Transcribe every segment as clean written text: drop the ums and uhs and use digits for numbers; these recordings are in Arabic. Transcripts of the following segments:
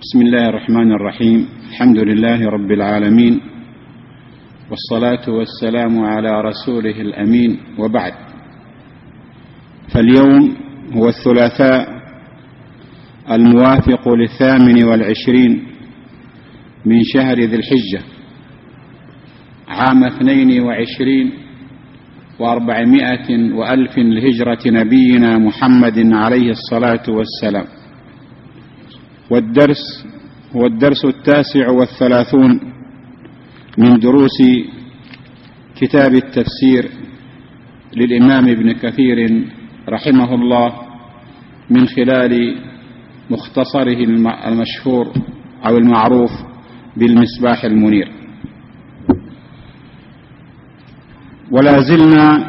بسم الله الرحمن الرحيم. الحمد لله رب العالمين، والصلاة والسلام على رسوله الأمين، وبعد. فاليوم هو الثلاثاء الموافق 28 من شهر ذي الحجة عام 22 و400 وألف لهجرة نبينا محمد عليه الصلاة والسلام. والدرس هو الدرس 39 من دروس كتاب التفسير للإمام ابن كثير رحمه الله من خلال مختصره المشهور أو المعروف بالمصباح المنير. ولا زلنا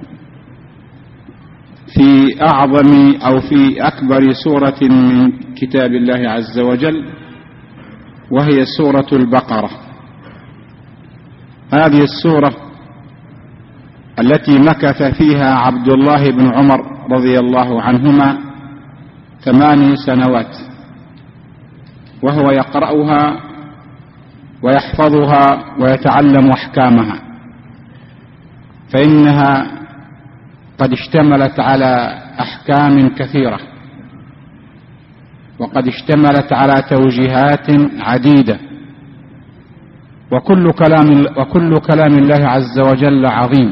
في أعظم أو في أكبر سورة من كتاب الله عز وجل، وهي سورة البقرة. هذه السورة التي مكث فيها عبد الله بن عمر رضي الله عنهما 8 سنوات وهو يقرأها ويحفظها ويتعلم أحكامها، فإنها قد اشتملت على أحكام كثيرة، وقد اشتملت على توجيهات عديدة، وكل كلام الله عز وجل عظيم.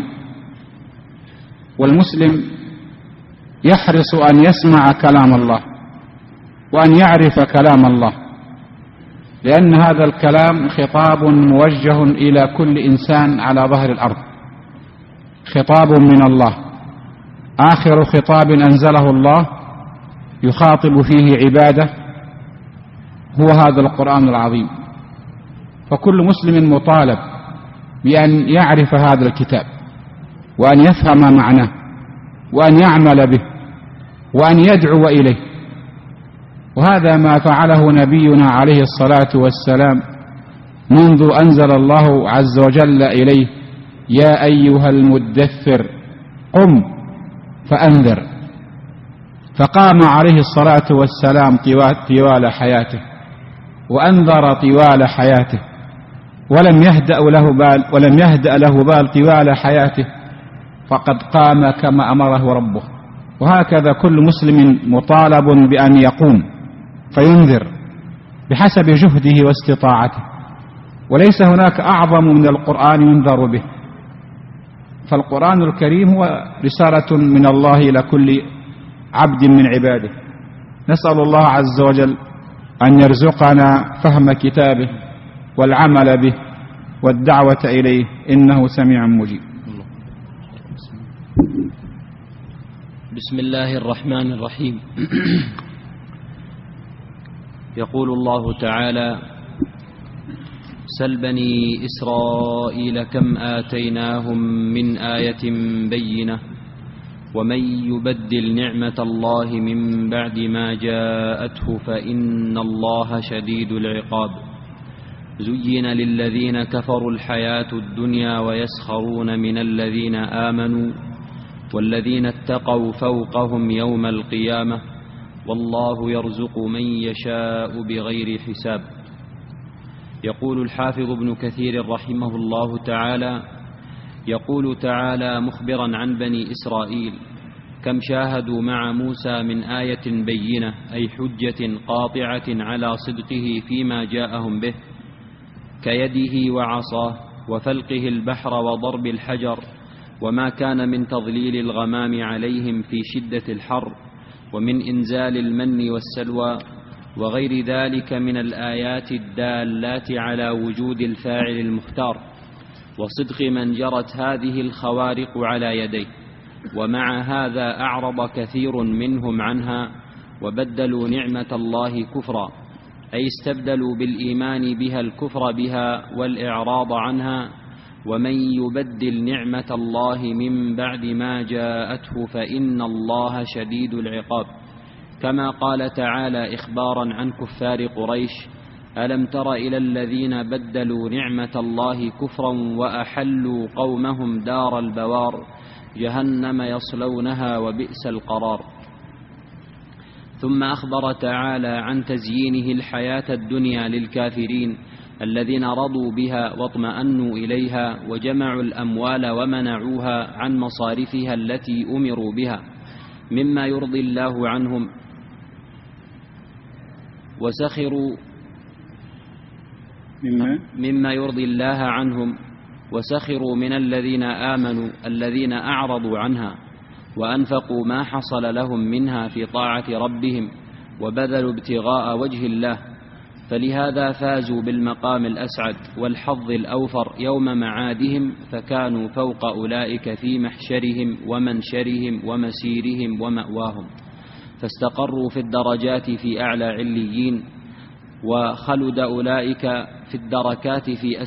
والمسلم يحرص أن يسمع كلام الله وأن يعرف كلام الله، لأن هذا الكلام خطاب موجه إلى كل إنسان على ظهر الأرض، خطاب من الله، آخر خطاب أنزله الله يخاطب فيه عباده هو هذا القرآن العظيم. فكل مسلم مطالب بأن يعرف هذا الكتاب وأن يفهم معناه وأن يعمل به وأن يدعو إليه، وهذا ما فعله نبينا عليه الصلاة والسلام منذ أنزل الله عز وجل إليه: يا أيها المدثر قم فأنذر. فقام عليه الصلاة والسلام طوال حياته وأنذر طوال حياته، ولم يهدأ له بال طوال حياته، فقد قام كما أمره ربه. وهكذا كل مسلم مطالب بأن يقوم فينذر بحسب جهده واستطاعته، وليس هناك أعظم من القرآن ينذر به. فالقرآن الكريم هو رسالة من الله إلى كل عبد من عباده. نسأل الله عز وجل أن يرزقنا فهم كتابه والعمل به والدعوة إليه، إنه سميع مجيب. بسم الله الرحمن الرحيم. يقول الله تعالى: سل بني إسرائيل كم آتيناهم من آية بينة ومن يبدل نعمة الله من بعد ما جاءته فإن الله شديد العقاب. زين للذين كفروا الحياة الدنيا ويسخرون من الذين آمنوا والذين اتقوا فوقهم يوم القيامة والله يرزق من يشاء بغير حساب. يقول الحافظ ابن كثير رحمه الله تعالى: يقول تعالى مخبرا عن بني إسرائيل كم شاهدوا مع موسى من آية بينة، أي حجة قاطعة على صدقه فيما جاءهم به، كيده وعصاه وفلقه البحر وضرب الحجر، وما كان من تضليل الغمام عليهم في شدة الحر، ومن إنزال المن والسلوى، وغير ذلك من الآيات الدالات على وجود الفاعل المختار، وصدق من جرت هذه الخوارق على يديه. ومع هذا أعرض كثير منهم عنها وبدلوا نعمة الله كفرا، أي استبدلوا بالإيمان بها الكفر بها والإعراض عنها. ومن يبدل نعمة الله من بعد ما جاءته فإن الله شديد العقاب، كما قال تعالى إخبارا عن كفار قريش: ألم تر إلى الذين بدلوا نعمة الله كفرا وأحلوا قومهم دار البوار جهنم يصلونها وبئس القرار. ثم أخبر تعالى عن تزيينه الحياة الدنيا للكافرين الذين رضوا بها واطمأنوا إليها وجمعوا الأموال ومنعوها عن مصارفها التي أمروا بها مما يرضي الله عنهم مما يرضي الله عنهم وسخروا من الذين آمنوا الذين أعرضوا عنها وأنفقوا ما حصل لهم منها في طاعة ربهم وبذلوا ابتغاء وجه الله، فلهذا فازوا بالمقام الأسعد والحظ الأوفر يوم معادهم، فكانوا فوق أولئك في محشرهم ومنشرهم ومسيرهم ومأواهم، فاستقروا في الدرجات في أعلى عليين، وخلد أولئك في الدركات في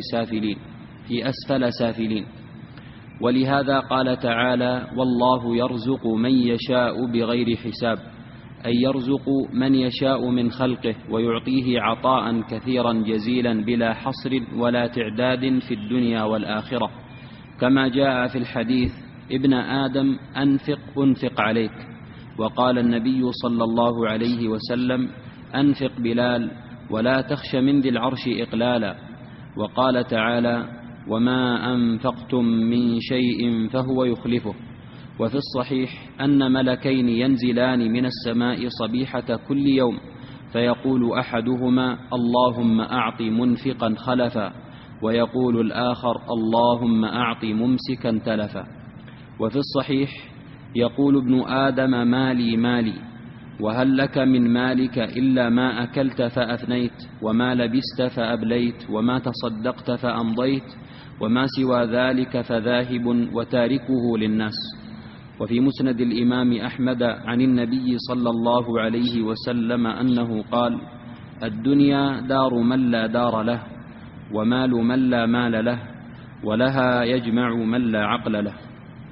أسفل سافلين. ولهذا قال تعالى: والله يرزق من يشاء بغير حساب، أي يرزق من يشاء من خلقه ويعطيه عطاء كثيرا جزيلا بلا حصر ولا تعداد في الدنيا والآخرة، كما جاء في الحديث: ابن آدم أنفق عليك. وقال النبي صلى الله عليه وسلم: أنفق بلال ولا تخش من ذي العرش إقلالا. وقال تعالى: وما أنفقتم من شيء فهو يخلفه. وفي الصحيح أن ملكين ينزلان من السماء صبيحة كل يوم، فيقول أحدهما: اللهم أعط منفقا خلفا، ويقول الآخر: اللهم أعط ممسكا تلفا. وفي الصحيح: يقول ابن آدم: مالي مالي، وهل لك من مالك إلا ما أكلت فأفنيت، وما لبست فأبليت، وما تصدقت فأمضيت، وما سوى ذلك فذاهب وتاركه للناس. وفي مسند الإمام أحمد عن النبي صلى الله عليه وسلم أنه قال: الدنيا دار من لا دار له، ومال من لا مال له، ولها يجمع من لا عقل له.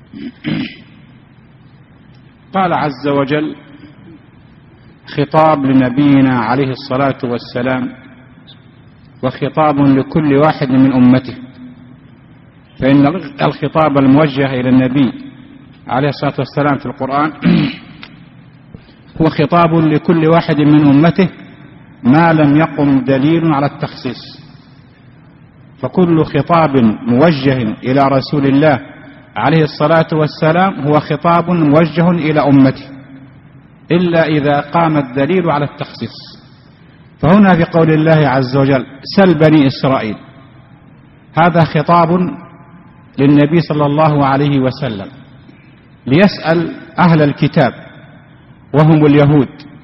قال عز وجل خطاب لنبينا عليه الصلاة والسلام، وخطاب لكل واحد من أمته، فإن الخطاب الموجه إلى النبي عليه الصلاة والسلام في القرآن هو خطاب لكل واحد من أمته ما لم يقم دليل على التخصيص، فكل خطاب موجه إلى رسول الله عليه الصلاة والسلام هو خطاب موجه إلى أمته، إلا إذا قام الدليل على التخصيص. فهنا في قول الله عز وجل: سل بني إسرائيل، هذا خطاب للنبي صلى الله عليه وسلم ليسأل أهل الكتاب وهم اليهود،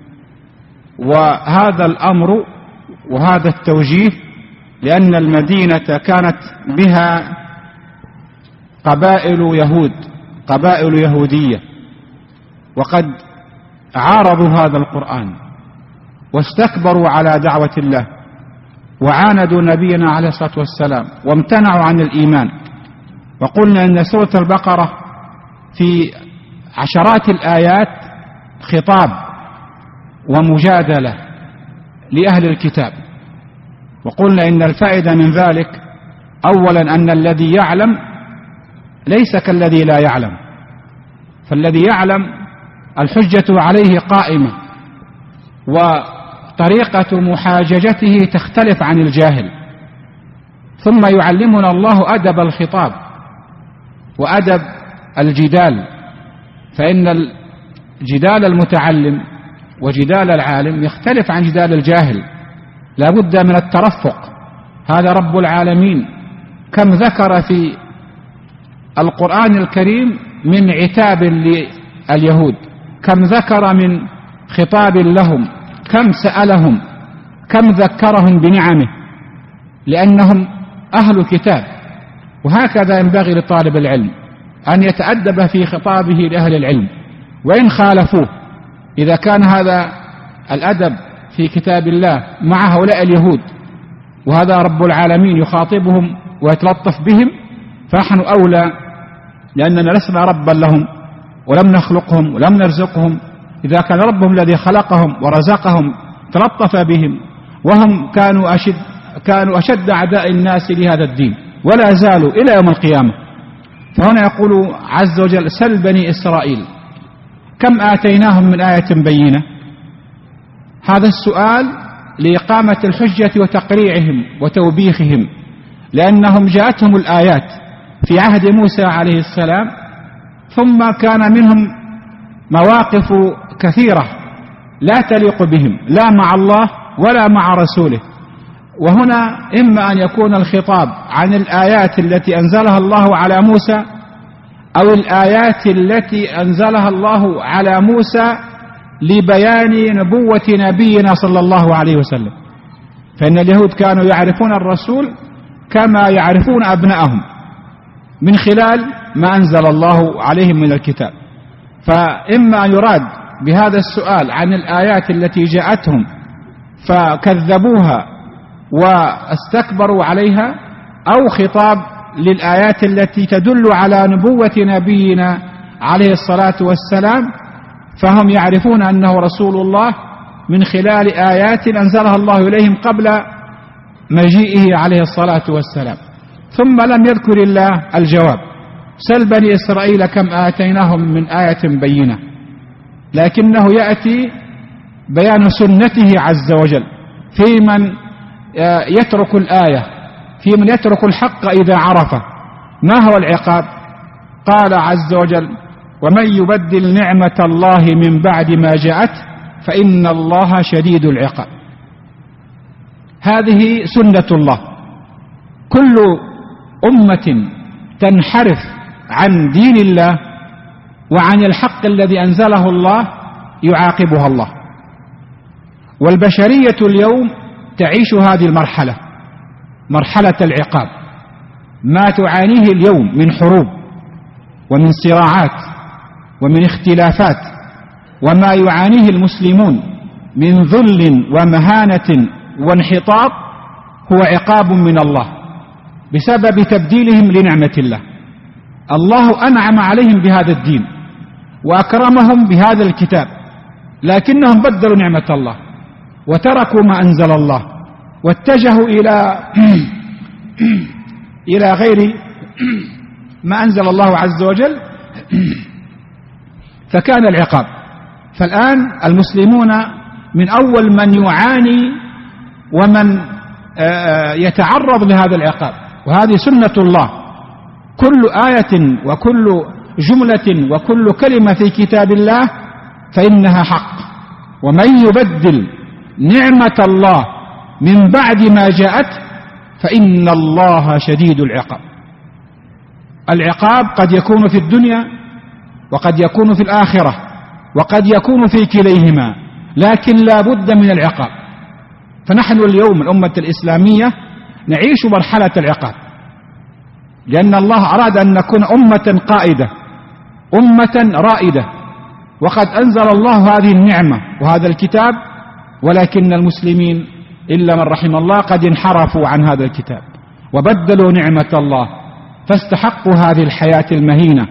وهذا الأمر وهذا التوجيه لأن المدينة كانت بها قبائل يهود، قبائل يهودية، وقد عارضوا هذا القرآن واستكبروا على دعوة الله وعاندوا نبينا عليه الصلاة والسلام وامتنعوا عن الإيمان. وقلنا إن سورة البقرة في عشرات الآيات خطاب ومجادلة لأهل الكتاب، وقلنا إن الفائدة من ذلك أولا أن الذي يعلم ليس كالذي لا يعلم، فالذي يعلم الحجة عليه قائمة وطريقة محاججته تختلف عن الجاهل. ثم يعلمنا الله أدب الخطاب وأدب الجدال، فإن جدال المتعلم وجدال العالم يختلف عن جدال الجاهل، لا بد من الترفق. هذا رب العالمين كم ذكر في القرآن الكريم من عتاب لليهود، كم ذكر من خطاب لهم، كم سألهم، كم ذكرهم بنعمه، لأنهم أهل كتاب. وهكذا ينبغي لطالب العلم أن يتأدب في خطابه لأهل العلم وإن خالفوه. إذا كان هذا الأدب في كتاب الله مع هؤلاء اليهود وهذا رب العالمين يخاطبهم ويتلطف بهم، فنحن أولى، لأننا لسنا ربا لهم ولم نخلقهم ولم نرزقهم. إذا كان ربهم الذي خلقهم ورزقهم تلطف بهم، وهم كانوا أشد أعداء الناس لهذا الدين ولا زالوا إلى يوم القيامة. فهنا يقول عز وجل: سل بني إسرائيل كم آتيناهم من آية بينة. هذا السؤال لإقامة الحجة وتقريعهم وتوبيخهم، لأنهم جاءتهم الآيات في عهد موسى عليه السلام، ثم كان منهم مواقف كثيرة لا تليق بهم لا مع الله ولا مع رسوله. وهنا إما أن يكون الخطاب عن الآيات التي أنزلها الله على موسى، أو الآيات التي أنزلها الله على موسى لبيان نبوة نبينا صلى الله عليه وسلم، فإن اليهود كانوا يعرفون الرسول كما يعرفون أبنائهم من خلال ما أنزل الله عليهم من الكتاب. فإما أن يراد بهذا السؤال عن الآيات التي جاءتهم فكذبوها واستكبروا عليها، أو خطاب للآيات التي تدل على نبوة نبينا عليه الصلاة والسلام، فهم يعرفون أنه رسول الله من خلال آيات أنزلها الله إليهم قبل مجيئه عليه الصلاة والسلام. ثم لم يذكر الله الجواب: سل بني إسرائيل كم آتيناهم من آية بينة، لكنه يأتي بيان سنته عز وجل في من يترك الآية، في من يترك الحق إذا عرفه. ما هو العقاب؟ قال عز وجل: ومن يبدل نعمة الله من بعد ما جاءته فإن الله شديد العقاب. هذه سنة الله، كل أمة تنحرف عن دين الله وعن الحق الذي أنزله الله يعاقبها الله. والبشرية اليوم تعيش هذه المرحلة، مرحلة العقاب. ما تعانيه اليوم من حروب ومن صراعات ومن اختلافات، وما يعانيه المسلمون من ذل ومهانة وانحطاط، هو عقاب من الله بسبب تبديلهم لنعمة الله. الله أنعم عليهم بهذا الدين وأكرمهم بهذا الكتاب، لكنهم بدلوا نعمة الله وتركوا ما أنزل الله واتجهوا إلى غير ما أنزل الله عز وجل، فكان العقاب. فالآن المسلمون من أول من يعاني ومن يتعرض لهذا العقاب، وهذه سنة الله. كل آية وكل جملة وكل كلمة في كتاب الله فإنها حق. ومن يبدل نعمة الله من بعد ما جاءت فإن الله شديد العقاب. العقاب قد يكون في الدنيا وقد يكون في الآخرة وقد يكون في كليهما، لكن لا بد من العقاب. فنحن اليوم الأمة الإسلامية نعيش مرحلة العقاب، لأن الله أراد أن نكون أمة قائدة، أمة رائدة، وقد أنزل الله هذه النعمة وهذا الكتاب، ولكن المسلمين إلا من رحم الله قد انحرفوا عن هذا الكتاب وبدلوا نعمة الله فاستحقوا هذه الحياة المهينة.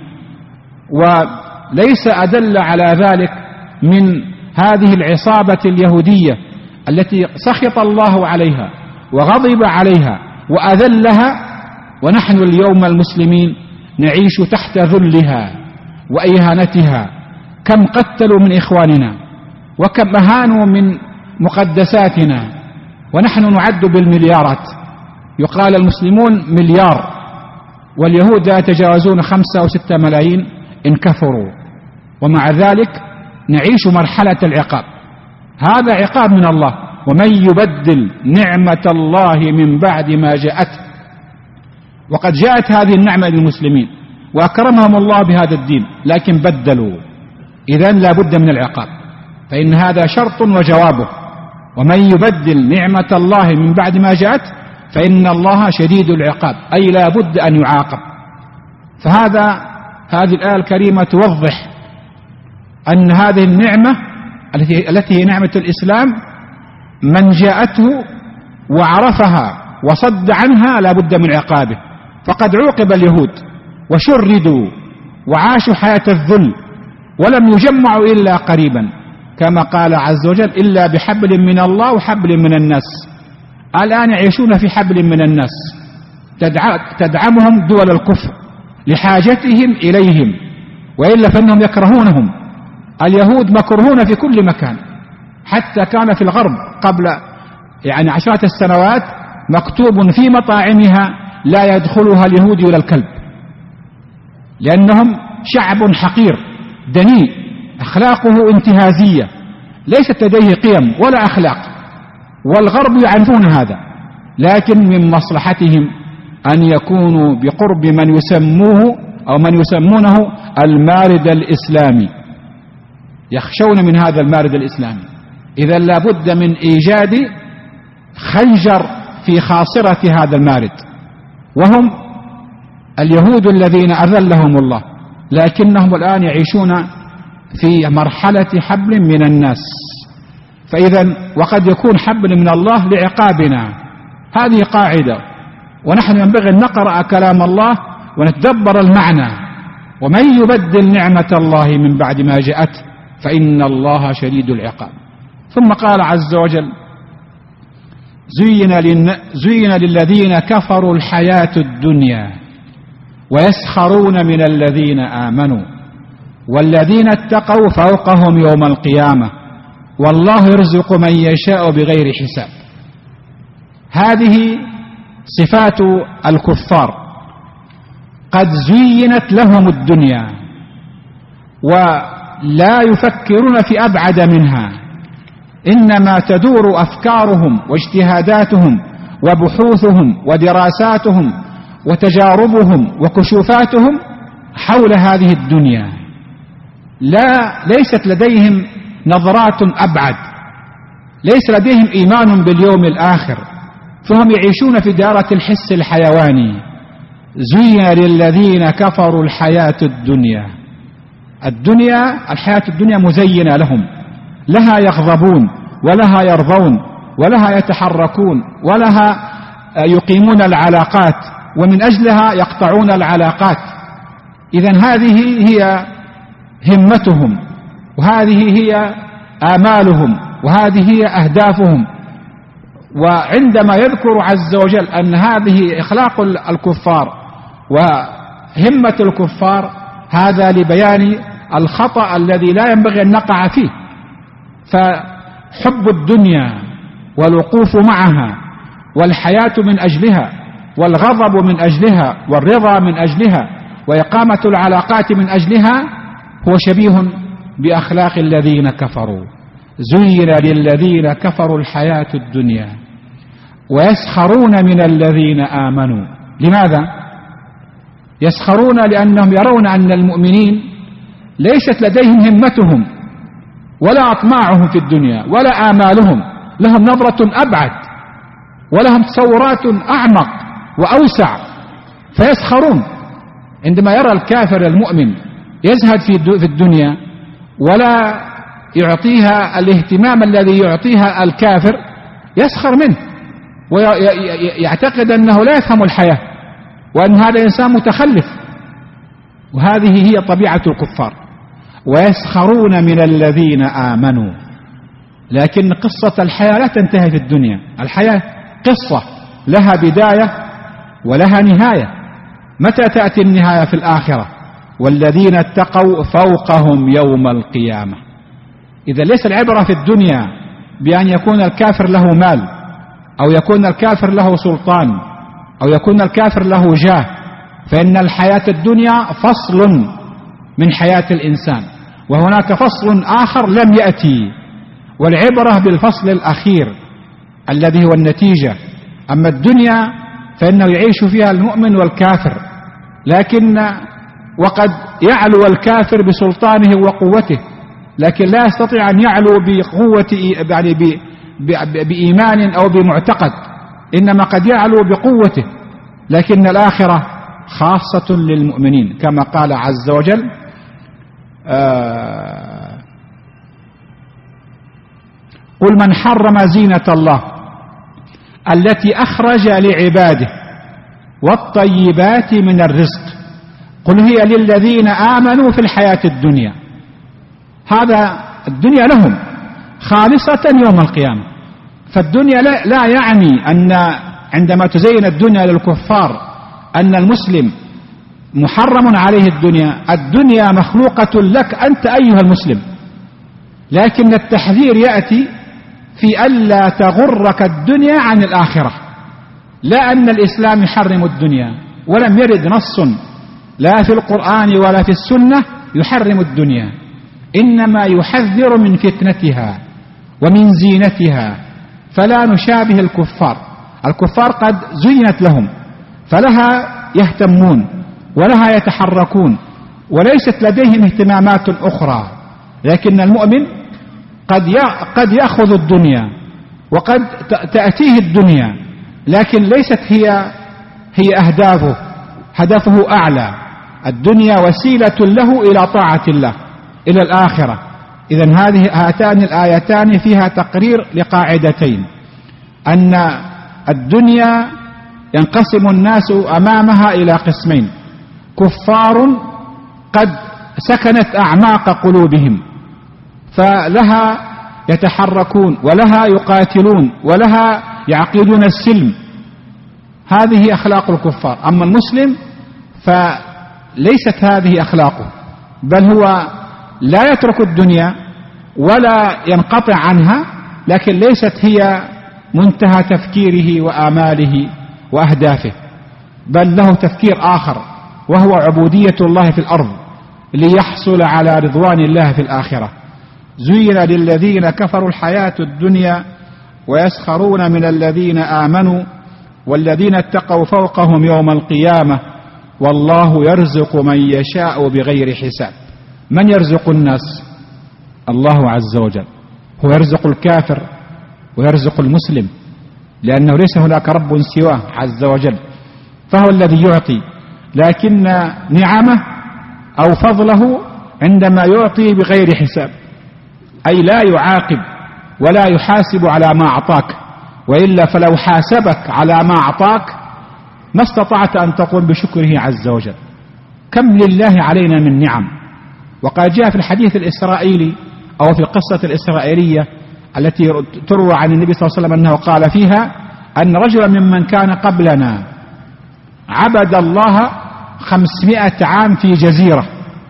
وليس أدل على ذلك من هذه العصابة اليهودية التي سخط الله عليها وغضب عليها وأذلها، ونحن اليوم المسلمين نعيش تحت ذلها وإهانتها. كم قتلوا من إخواننا وكم أهانوا من مقدساتنا، ونحن نعد بالمليارات. يقال المسلمون مليار واليهود لا يتجاوزون 5 أو 6 ملايين إن كثروا، ومع ذلك نعيش مرحلة العقاب. هذا عقاب من الله. ومن يبدل نعمة الله من بعد ما جاءته، وقد جاءت هذه النعمة للمسلمين وأكرمهم الله بهذا الدين، لكن بدلوا، إذن لا بد من العقاب، فإن هذا شرط وجوابه. ومن يبدل نعمة الله من بعد ما جاءته فإن الله شديد العقاب، أي لا بد أن يعاقب. هذه الآية الكريمة توضح أن هذه النعمة التي هي نعمة الإسلام من جاءته وعرفها وصد عنها لا بد من عقابه. فقد عوقب اليهود وشردوا وعاشوا حياة الذل ولم يجمعوا إلا قريبا، كما قال عز وجل: إلا بحبل من الله وحبل من الناس. الآن يعيشون في حبل من الناس تدعمهم دول الكفر لحاجتهم إليهم، وإلا فإنهم يكرهونهم. اليهود مكروهون في كل مكان، حتى كان في الغرب قبل يعني عشرات السنوات مكتوب في مطاعمها لا يدخلها اليهودي ولا الكلب، لأنهم شعب حقير دنيء أخلاقه انتهازية، ليست لديه قيم ولا أخلاق، والغرب يعرفون هذا، لكن من مصلحتهم أن يكونوا بقرب من يسموه أو من يسمونه المارد الإسلامي، يخشون من هذا المارد الإسلامي. إذا لابد من إيجاد خنجر في خاصرة هذا المارد، وهم اليهود الذين أذلهم الله، لكنهم الآن يعيشون في مرحلة حبل من الناس. فإذا وقد يكون حبل من الله لعقابنا، هذه قاعدة، ونحن ينبغي أن نقرأ كلام الله ونتدبر المعنى. ومن يبدل نعمة الله من بعد ما جاءته فإن الله شديد العقاب. ثم قال عز وجل: زين للذين كفروا الحياة الدنيا ويسخرون من الذين آمنوا والذين اتقوا فوقهم يوم القيامة والله يرزق من يشاء بغير حساب. هذه صفات الكفار، قد زينت لهم الدنيا ولا يفكرون في أبعد منها، إنما تدور أفكارهم واجتهاداتهم وبحوثهم ودراساتهم وتجاربهم وكشوفاتهم حول هذه الدنيا، ليست لديهم نظرات أبعد، ليس لديهم إيمان باليوم الآخر، فهم يعيشون في دائرة الحس الحيواني. زين للذين كفروا الحياة الدنيا، الحياة الدنيا مزينة لهم، لها يغضبون ولها يرضون ولها يتحركون ولها يقيمون العلاقات، ومن أجلها يقطعون العلاقات. إذن هذه هي همتهم، وهذه هي آمالهم، وهذه هي أهدافهم. وعندما يذكر عز وجل أن هذه إخلاق الكفار وهمة الكفار، هذا لبيان الخطأ الذي لا ينبغي أن نقع فيه. فحب الدنيا والوقوف معها والحياة من أجلها والغضب من أجلها والرضا من أجلها وإقامة العلاقات من أجلها هو شبيه بأخلاق الذين كفروا. زين للذين كفروا الحياة الدنيا ويسخرون من الذين آمنوا. لماذا يسخرون؟ لأنهم يرون أن المؤمنين ليست لديهم همتهم ولا أطماعهم في الدنيا ولا آمالهم، لهم نظرة أبعد ولهم تصورات أعمق وأوسع، فيسخرون. عندما يرى الكافر المؤمن يزهد في الدنيا ولا يعطيها الاهتمام الذي يعطيها الكافر، يسخر منه ويعتقد أنه لا يفهم الحياة وأن هذا إنسان متخلف. وهذه هي طبيعة الكفار. ويسخرون من الذين آمنوا. لكن قصة الحياة لا تنتهي في الدنيا، الحياة قصة لها بداية ولها نهاية. متى تأتي النهاية؟ في الآخرة. والذين اتقوا فوقهم يوم القيامة. إذا ليس العبرة في الدنيا بأن يكون الكافر له مال أو يكون الكافر له سلطان أو يكون الكافر له جاه، فإن الحياة الدنيا فصل من حياة الإنسان، وهناك فصل آخر لم يأتي، والعبرة بالفصل الأخير الذي هو النتيجة. أما الدنيا فإنه يعيش فيها المؤمن والكافر، لكن وقد يعلو الكافر بسلطانه وقوته، لكن لا يستطيع أن يعلو بقوة يعني بإيمان أو بمعتقد، إنما قد يعلو بقوته. لكن الآخرة خاصة للمؤمنين كما قال عز وجل: قل من حرم زينة الله التي أخرج لعباده والطيبات من الرزق قل هي للذين آمنوا في الحياة الدنيا. هذا الدنيا لهم خالصة يوم القيامة. فالدنيا لا يعني أن عندما تزين الدنيا للكفار أن المسلم محرم عليه الدنيا مخلوقة لك أنت أيها المسلم، لكن التحذير يأتي في ألا تغرك الدنيا عن الآخرة، لا أن الإسلام يحرم الدنيا، ولم يرد نص لا في القرآن ولا في السنة يحرم الدنيا، إنما يحذر من فتنتها ومن زينتها، فلا نشابه الكفار. الكفار قد زينت لهم فلها يهتمون ولها يتحركون، وليست لديهم اهتمامات أخرى، لكن المؤمن قد يأخذ الدنيا وقد تأتيه الدنيا، لكن ليست هي أهدافه، هدفه أعلى. الدنيا وسيلة له إلى طاعة الله، إلى الآخرة. إذن هاتان الآيتان فيها تقرير لقاعدتين: أن الدنيا ينقسم الناس أمامها إلى قسمين: كفار قد سكنت أعماق قلوبهم فلها يتحركون ولها يقاتلون ولها يعقدون السلم، هذه أخلاق الكفار. أما المسلم فليست هذه أخلاقه، بل هو لا يترك الدنيا ولا ينقطع عنها، لكن ليست هي منتهى تفكيره وآماله وأهدافه، بل له تفكير آخر، وهو عبودية الله في الأرض ليحصل على رضوان الله في الآخرة. زين للذين كفروا الحياة الدنيا ويسخرون من الذين آمنوا والذين اتقوا فوقهم يوم القيامة والله يرزق من يشاء بغير حساب. من يرزق الناس؟ الله عز وجل، هو يرزق الكافر ويرزق المسلم، لأنه ليس هناك رب سواه عز وجل، فهو الذي يعطي، لكن نعمه أو فضله عندما يعطي بغير حساب، أي لا يعاقب ولا يحاسب على ما أعطاك، وإلا فلو حاسبك على ما أعطاك ما استطعت أن تقوم بشكره عز وجل. كم لله علينا من نعم. وقد جاء في الحديث الإسرائيلي أو في القصة الإسرائيلية التي تروى عن النبي صلى الله عليه وسلم أنه قال فيها أن رجلا ممن كان قبلنا عبد الله 500 عام في جزيرة،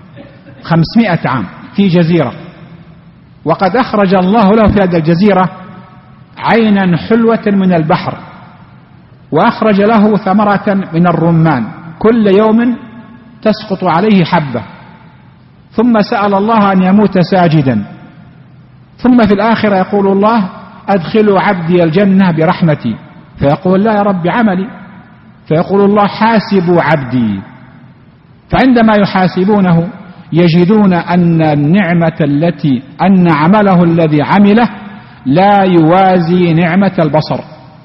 500 عام في جزيرة، وقد أخرج الله له في هذه الجزيرة عينا حلوة من البحر، وأخرج له ثمرة من الرمان كل يوم تسقط عليه حبة، ثم سأل الله أن يموت ساجدا، ثم في الآخرة يقول الله: أدخلوا عبدي الجنة برحمتي، فيقول: لا يا رب عملي، فيقول الله: حاسبوا عبدي. فعندما يحاسبونه يجدون أن النعمة أن عمله الذي عمله لا يوازي نعمة البصر.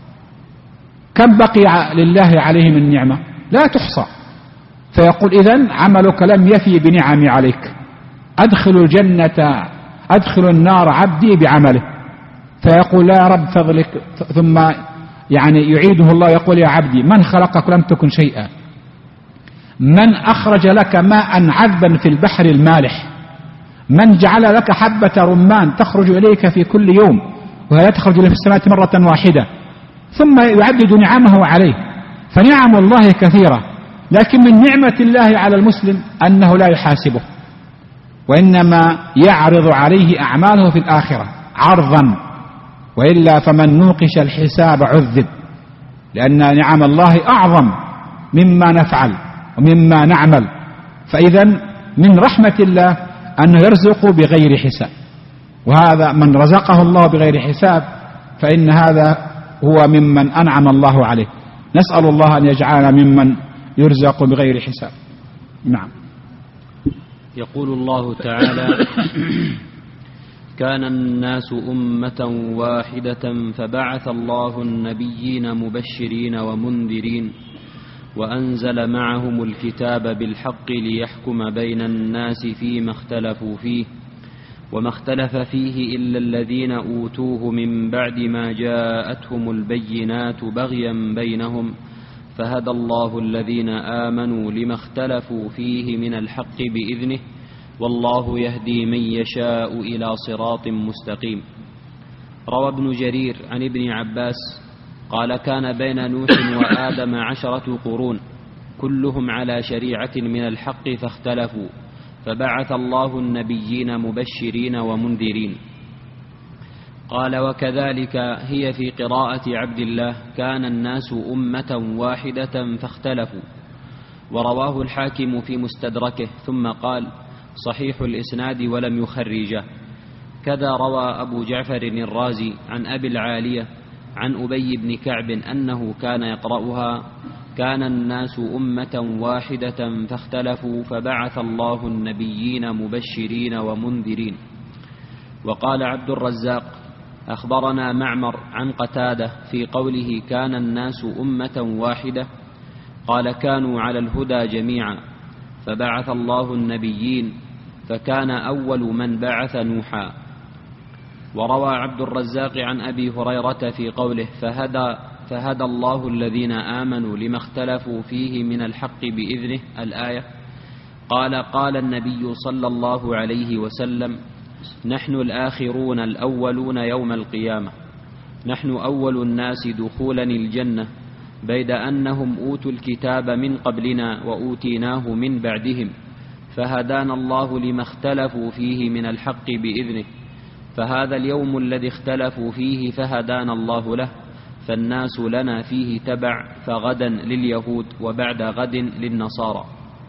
كم بقي لله عليه من نعمة؟ لا تحصى. فيقول: إذن عملك لم يفي بنعمي عليك، أدخل النار عبدي بعمله. فيقول: لا يا رب فضلك. ثم يعيده الله، يقول: يا عبدي من خلقك لم تكن شيئا، من أخرج لك ماء عذبا في البحر المالح، من جعل لك حبة رمان تخرج إليك في كل يوم وهي تخرج إليه في السماء مرة واحدة، ثم يعدد نعمه عليه. فنعم الله كثيرة، لكن من نعمة الله على المسلم أنه لا يحاسبه، وإنما يعرض عليه أعماله في الآخرة عرضا، وإلا فمن نوقش الحساب عذب، لأن نعم الله أعظم مما نفعل ومما نعمل. فإذا من رحمة الله أنه يرزق بغير حساب، وهذا من رزقه الله بغير حساب فإن هذا هو ممن أنعم الله عليه. نسأل الله أن يجعلنا ممن يرزق بغير حساب. نعم. يقول الله تعالى: كان الناس أمة واحدة فبعث الله النبيين مبشرين ومنذرين وأنزل معهم الكتاب بالحق ليحكم بين الناس فيما اختلفوا فيه، وما اختلف فيه إلا الذين أوتوه من بعد ما جاءتهم البينات بغيا بينهم، فهدى الله الذين آمنوا لما اختلفوا فيه من الحق بإذنه، والله يهدي من يشاء إلى صراط مستقيم. روى ابن جرير عن ابن عباس قال: كان بين نوح وآدم 10 قرون كلهم على شريعة من الحق فاختلفوا، فبعث الله النبيين مبشرين ومنذرين. قال: وكذلك هي في قراءة عبد الله: كان الناس أمة واحدة فاختلفوا. ورواه الحاكم في مستدركه، ثم قال: صحيح الإسناد ولم يخرجه. كذا روى أبو جعفر الرازي عن أبي العالية عن أبي بن كعب أنه كان يقرأها: كان الناس أمة واحدة فاختلفوا فبعث الله النبيين مبشرين ومنذرين. وقال عبد الرزاق: أخبرنا معمر عن قتادة في قوله: كان الناس أمة واحدة، قال: كانوا على الهدى جميعا فبعث الله النبيين، فكان أول من بعث نوحا. وروى عبد الرزاق عن أبي هريرة في قوله: فهدى الله الذين آمنوا لما اختلفوا فيه من الحق بإذنه، الآية. قال النبي صلى الله عليه وسلم: نحن الآخرون الأولون يوم القيامة، نحن أول الناس دخولا الجنة، بيد أنهم أوتوا الكتاب من قبلنا وأوتيناه من بعدهم، فهدانا الله لما اختلفوا فيه من الحق بإذنه، فهذا اليوم الذي اختلفوا فيه فهدانا الله له، فالناس لنا فيه تبع، فغدا لليهود وبعد غد للنصارى.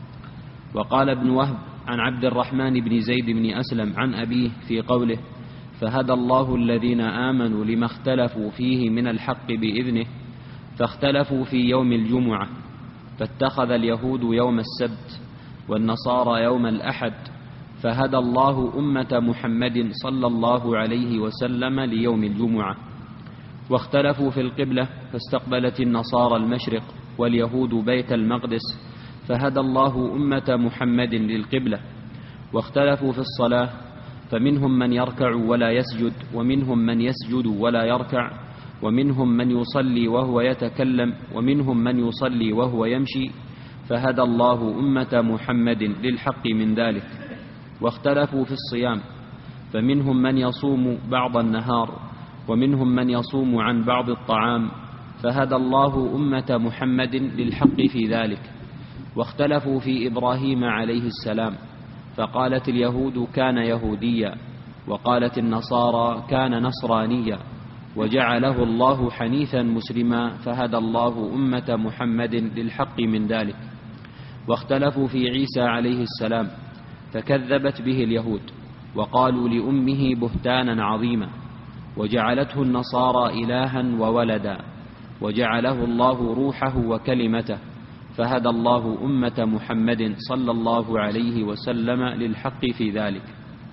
وقال ابن وهب عن عبد الرحمن بن زيد بن أسلم عن أبيه في قوله: فهدى الله الذين آمنوا لما اختلفوا فيه من الحق بإذنه، فاختلفوا في يوم الجمعة، فاتخذ اليهود يوم السبت والنصارى يوم الأحد، فهدى الله أمة محمد صلى الله عليه وسلم ليوم الجمعة. واختلفوا في القبلة، فاستقبلت النصارى المشرق واليهود بيت المقدس، فهدى الله أمة محمد للقبلة. واختلفوا في الصلاة، فمنهم من يركع ولا يسجد، ومنهم من يسجد ولا يركع، ومنهم من يصلي وهو يتكلم، ومنهم من يصلي وهو يمشي، فهدى الله أمة محمد للحق من ذلك. واختلفوا في الصيام، فمنهم من يصوم بعض النهار، ومنهم من يصوم عن بعض الطعام، فهدى الله أمة محمد للحق في ذلك. واختلفوا في إبراهيم عليه السلام، فقالت اليهود: كان يهوديا، وقالت النصارى: كان نصرانيا، وجعله الله حنيفا مسلما، فهدى الله أمة محمد للحق من ذلك. واختلفوا في عيسى عليه السلام، فكذبت به اليهود وقالوا لأمه بهتانا عظيما، وجعلته النصارى إلها وولدا، وجعله الله روحه وكلمته، فهدى الله أمة محمد صلى الله عليه وسلم للحق في ذلك،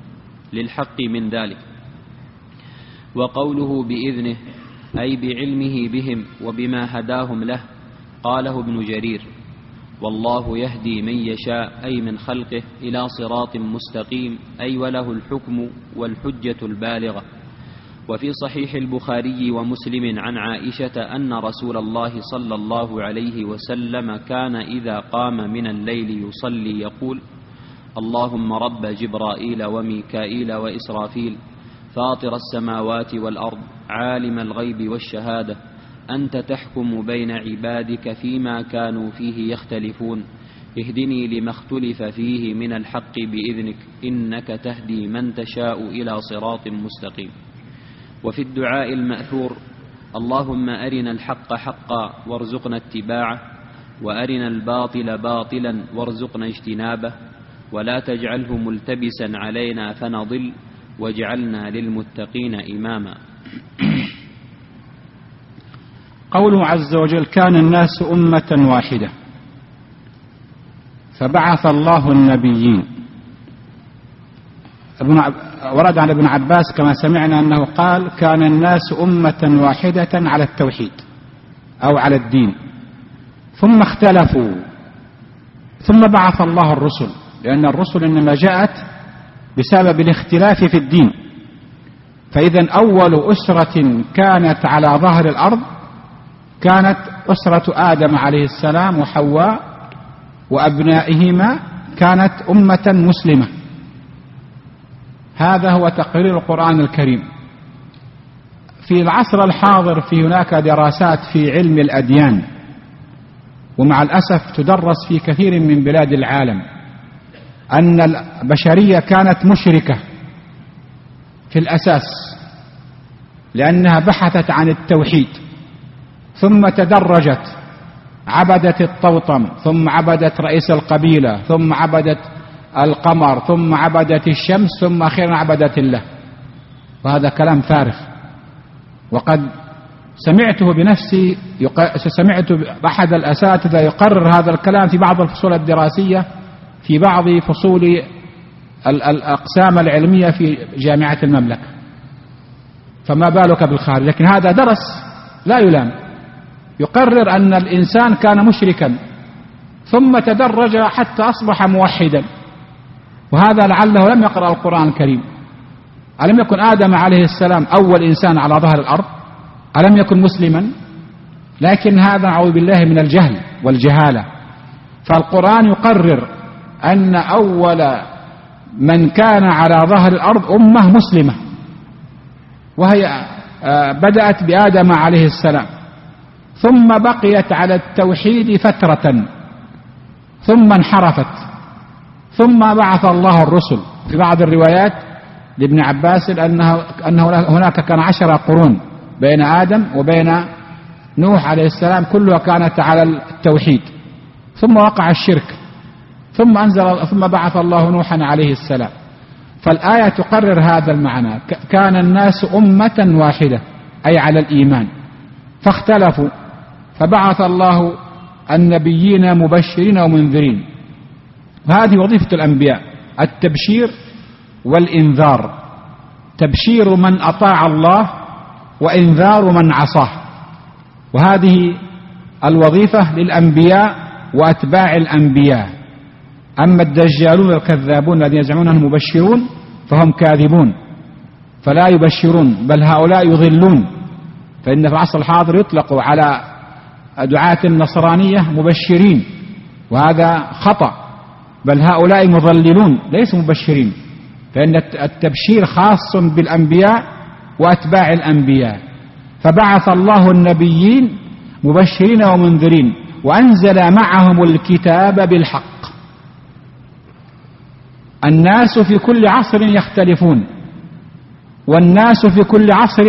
للحق من ذلك. وقوله بإذنه أي بعلمه بهم وبما هداهم له، قاله ابن جرير: والله يهدي من يشاء أي من خلقه إلى صراط مستقيم، أي وله الحكم والحجة البالغة. وفي صحيح البخاري ومسلم عن عائشة أن رسول الله صلى الله عليه وسلم كان إذا قام من الليل يصلي يقول: اللهم رب جبرائيل وميكائيل وإسرافيل، فاطر السماوات والأرض، عالم الغيب والشهادة، أنت تحكم بين عبادك فيما كانوا فيه يختلفون، اهدني لما اختلف فيه من الحق بإذنك، إنك تهدي من تشاء إلى صراط مستقيم. وفي الدعاء المأثور: اللهم أرنا الحق حقا وارزقنا اتباعه، وأرنا الباطل باطلا وارزقنا اجتنابه، ولا تجعله ملتبسا علينا فنضل، واجعلنا للمتقين إماما. قوله عز وجل: كان الناس أمة واحدة فبعث الله النبيين. ورد عن ابن عباس كما سمعنا أنه قال: كان الناس أمة واحدة على التوحيد أو على الدين، ثم اختلفوا، ثم بعث الله الرسل، لأن الرسل إنما جاءت بسبب الاختلاف في الدين. فإذا أول أسرة كانت على ظهر الأرض كانت أسرة آدم عليه السلام وحواء وأبنائهما، كانت أمة مسلمة. هذا هو تقرير القرآن الكريم. في العصر الحاضر في هناك دراسات في علم الأديان، ومع الأسف تدرس في كثير من بلاد العالم، أن البشرية كانت مشركة في الأساس، لأنها بحثت عن التوحيد، ثم تدرجت، عبدت الطوطم، ثم عبدت رئيس القبيلة، ثم عبدت القمر، ثم عبدت الشمس، ثم أخيرا عبدت الله. وهذا كلام فارغ. وقد سمعته بنفسي، سمعت أحد الأساتذة يقرر هذا الكلام في بعض الفصول الدراسية في بعض فصول الأقسام العلمية في جامعة المملكة، فما بالك بالخارج. لكن هذا درس لا يلام، يقرر أن الإنسان كان مشركا ثم تدرج حتى أصبح موحدا، وهذا لعله لم يقرأ القرآن الكريم. ألم يكن آدم عليه السلام أول إنسان على ظهر الأرض؟ ألم يكن مسلما؟ لكن هذا نعوذ بالله من الجهل والجهالة. فالقرآن يقرر أن أول من كان على ظهر الأرض أمة مسلمة، وهي بدأت بآدم عليه السلام، ثم بقيت على التوحيد فترة، ثم انحرفت، ثم بعث الله الرسل. في بعض الروايات لابن عباس أنه هناك كان 10 قرون بين آدم وبين نوح عليه السلام، كلها كانت على التوحيد، ثم وقع الشرك، ثم بعث الله نوحا عليه السلام. فالآية تقرر هذا المعنى، كان الناس أمة واحدة أي على الإيمان، فاختلفوا، فبعث الله النبيين مبشرين ومنذرين. وهذه وظيفة الأنبياء، التبشير والإنذار، تبشير من أطاع الله وإنذار من عصاه. وهذه الوظيفة للأنبياء وأتباع الأنبياء. أما الدجالون الكذابون الذين يزعمون أنهم مبشرون فهم كاذبون، فلا يبشرون، بل هؤلاء يضلون. فإن في العصر الحاضر يطلق على دعاة النصرانية مبشرين، وهذا خطأ، بل هؤلاء مضللون ليسوا مبشرين. فإن التبشير خاص بالأنبياء وأتباع الأنبياء. فبعث الله النبيين مبشرين ومنذرين، وأنزل معهم الكتاب بالحق. الناس في كل عصر يختلفون، والناس في كل عصر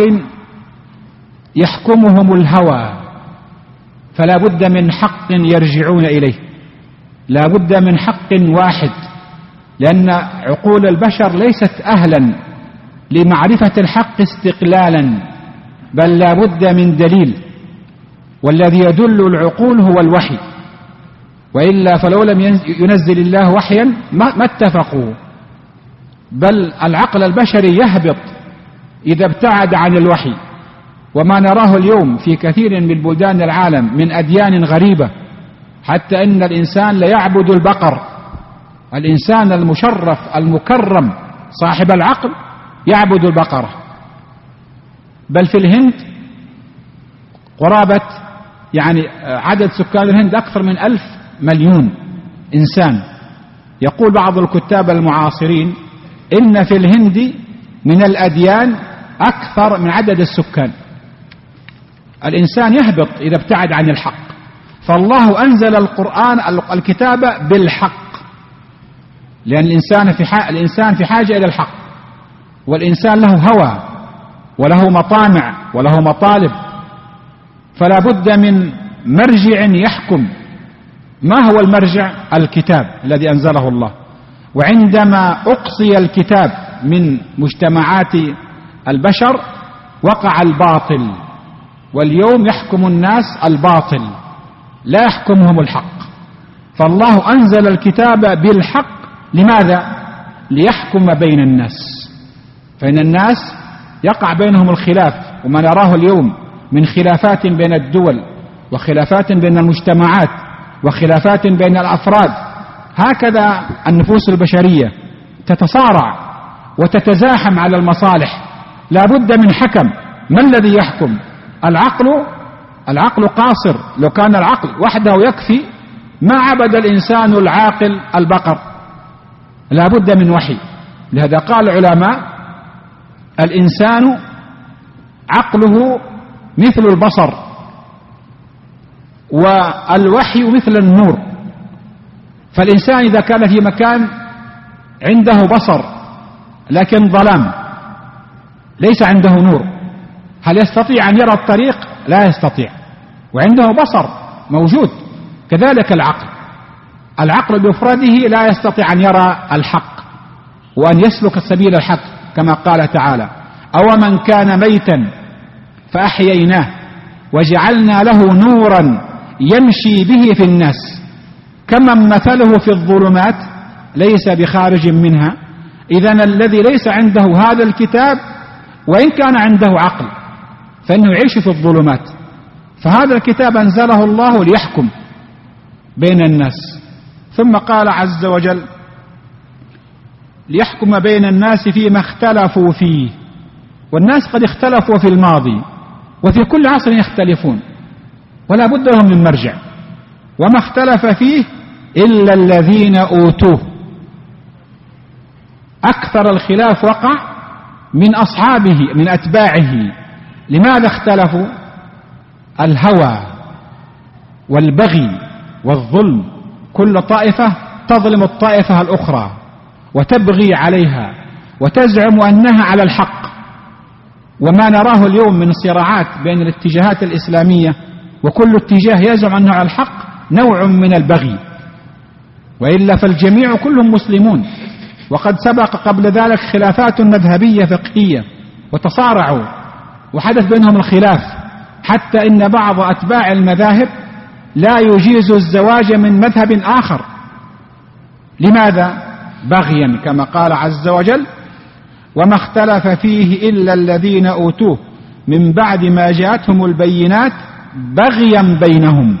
يحكمهم الهوى، فلا بد من حق يرجعون إليه، لا بد من حق واحد، لأن عقول البشر ليست أهلا لمعرفة الحق استقلالا، بل لا بد من دليل، والذي يدل العقول هو الوحي، وإلا فلو لم ينزل الله وحيا ما اتفقوا. بل العقل البشري يهبط إذا ابتعد عن الوحي. وما نراه اليوم في كثير من بلدان العالم من أديان غريبة، حتى إن الإنسان ليعبد البقر. الإنسان المشرف المكرم صاحب العقل يعبد البقرة. بل في الهند قرابة عدد سكان الهند أكثر من 1,000 مليون إنسان. يقول بعض الكتاب المعاصرين إن في الهند من الأديان أكثر من عدد السكان. الإنسان يهبط إذا ابتعد عن الحق. فالله أنزل الكتاب بالحق، لأن الإنسان في حاجة إلى الحق، والإنسان له هوى وله مطامع وله مطالب، فلا بد من مرجع يحكم. ما هو المرجع؟ الكتاب الذي أنزله الله. وعندما أقصي الكتاب من مجتمعات البشر وقع الباطل، واليوم يحكم الناس الباطل لا يحكمهم الحق. فالله أنزل الكتاب بالحق. لماذا؟ ليحكم بين الناس. فإن الناس يقع بينهم الخلاف، وما نراه اليوم من خلافات بين الدول، وخلافات بين المجتمعات، وخلافات بين الأفراد. هكذا النفوس البشرية تتصارع وتتزاحم على المصالح. لا بد من حكم. ما الذي يحكم؟ العقل قاصر. لو كان العقل وحده يكفي ما عبد الإنسان العاقل البقر. لا بد من وحي. لهذا قال العلماء الإنسان عقله مثل البصر، والوحي مثل النور. فالإنسان إذا كان في مكان عنده بصر لكن ظلام، ليس عنده نور، هل يستطيع أن يرى الطريق؟ لا يستطيع، وعنده بصر موجود. كذلك العقل بمفرده لا يستطيع أن يرى الحق وأن يسلك سبيل الحق، كما قال تعالى: أو من كان ميتا فأحييناه وجعلنا له نورا يمشي به في الناس كمن مثله في الظلمات ليس بخارج منها. إذن الذي ليس عنده هذا الكتاب وإن كان عنده عقل فإنه يعيش في الظلمات، فهذا الكتاب أنزله الله ليحكم بين الناس. ثم قال عز وجل: ليحكم بين الناس فيما اختلفوا فيه. والناس قد اختلفوا في الماضي وفي كل عصر يختلفون ولا بد لهم من مرجع، وما اختلف فيه إلا الذين أوتوه. أكثر الخلاف وقع من أصحابه من أتباعه. لماذا اختلفوا؟ الهوى والبغي والظلم، كل طائفة تظلم الطائفة الأخرى وتبغي عليها وتزعم أنها على الحق. وما نراه اليوم من صراعات بين الاتجاهات الإسلامية، وكل اتجاه يزعم أنه على الحق، نوع من البغي، وإلا فالجميع كلهم مسلمون. وقد سبق قبل ذلك خلافات مذهبية فقهية وتصارعوا وحدث بينهم الخلاف، حتى إن بعض أتباع المذاهب لا يجيز الزواج من مذهب آخر. لماذا؟ بغيا، كما قال عز وجل: وما اختلف فيه إلا الذين أوتوه من بعد ما جاءتهم البينات بغيا بينهم.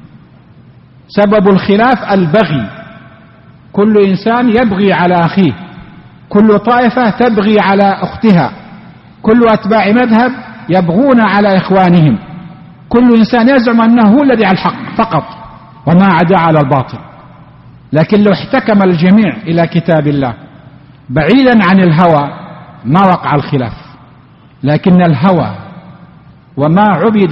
سبب الخلاف البغي، كل إنسان يبغي على أخيه، كل طائفة تبغي على أختها، كل أتباع مذهب يبغون على إخوانهم، كل إنسان يزعم أنه هو الذي على الحق فقط وما عدا على الباطل. لكن لو احتكم الجميع إلى كتاب الله بعيدا عن الهوى ما وقع الخلاف. لكن الهوى وما عبد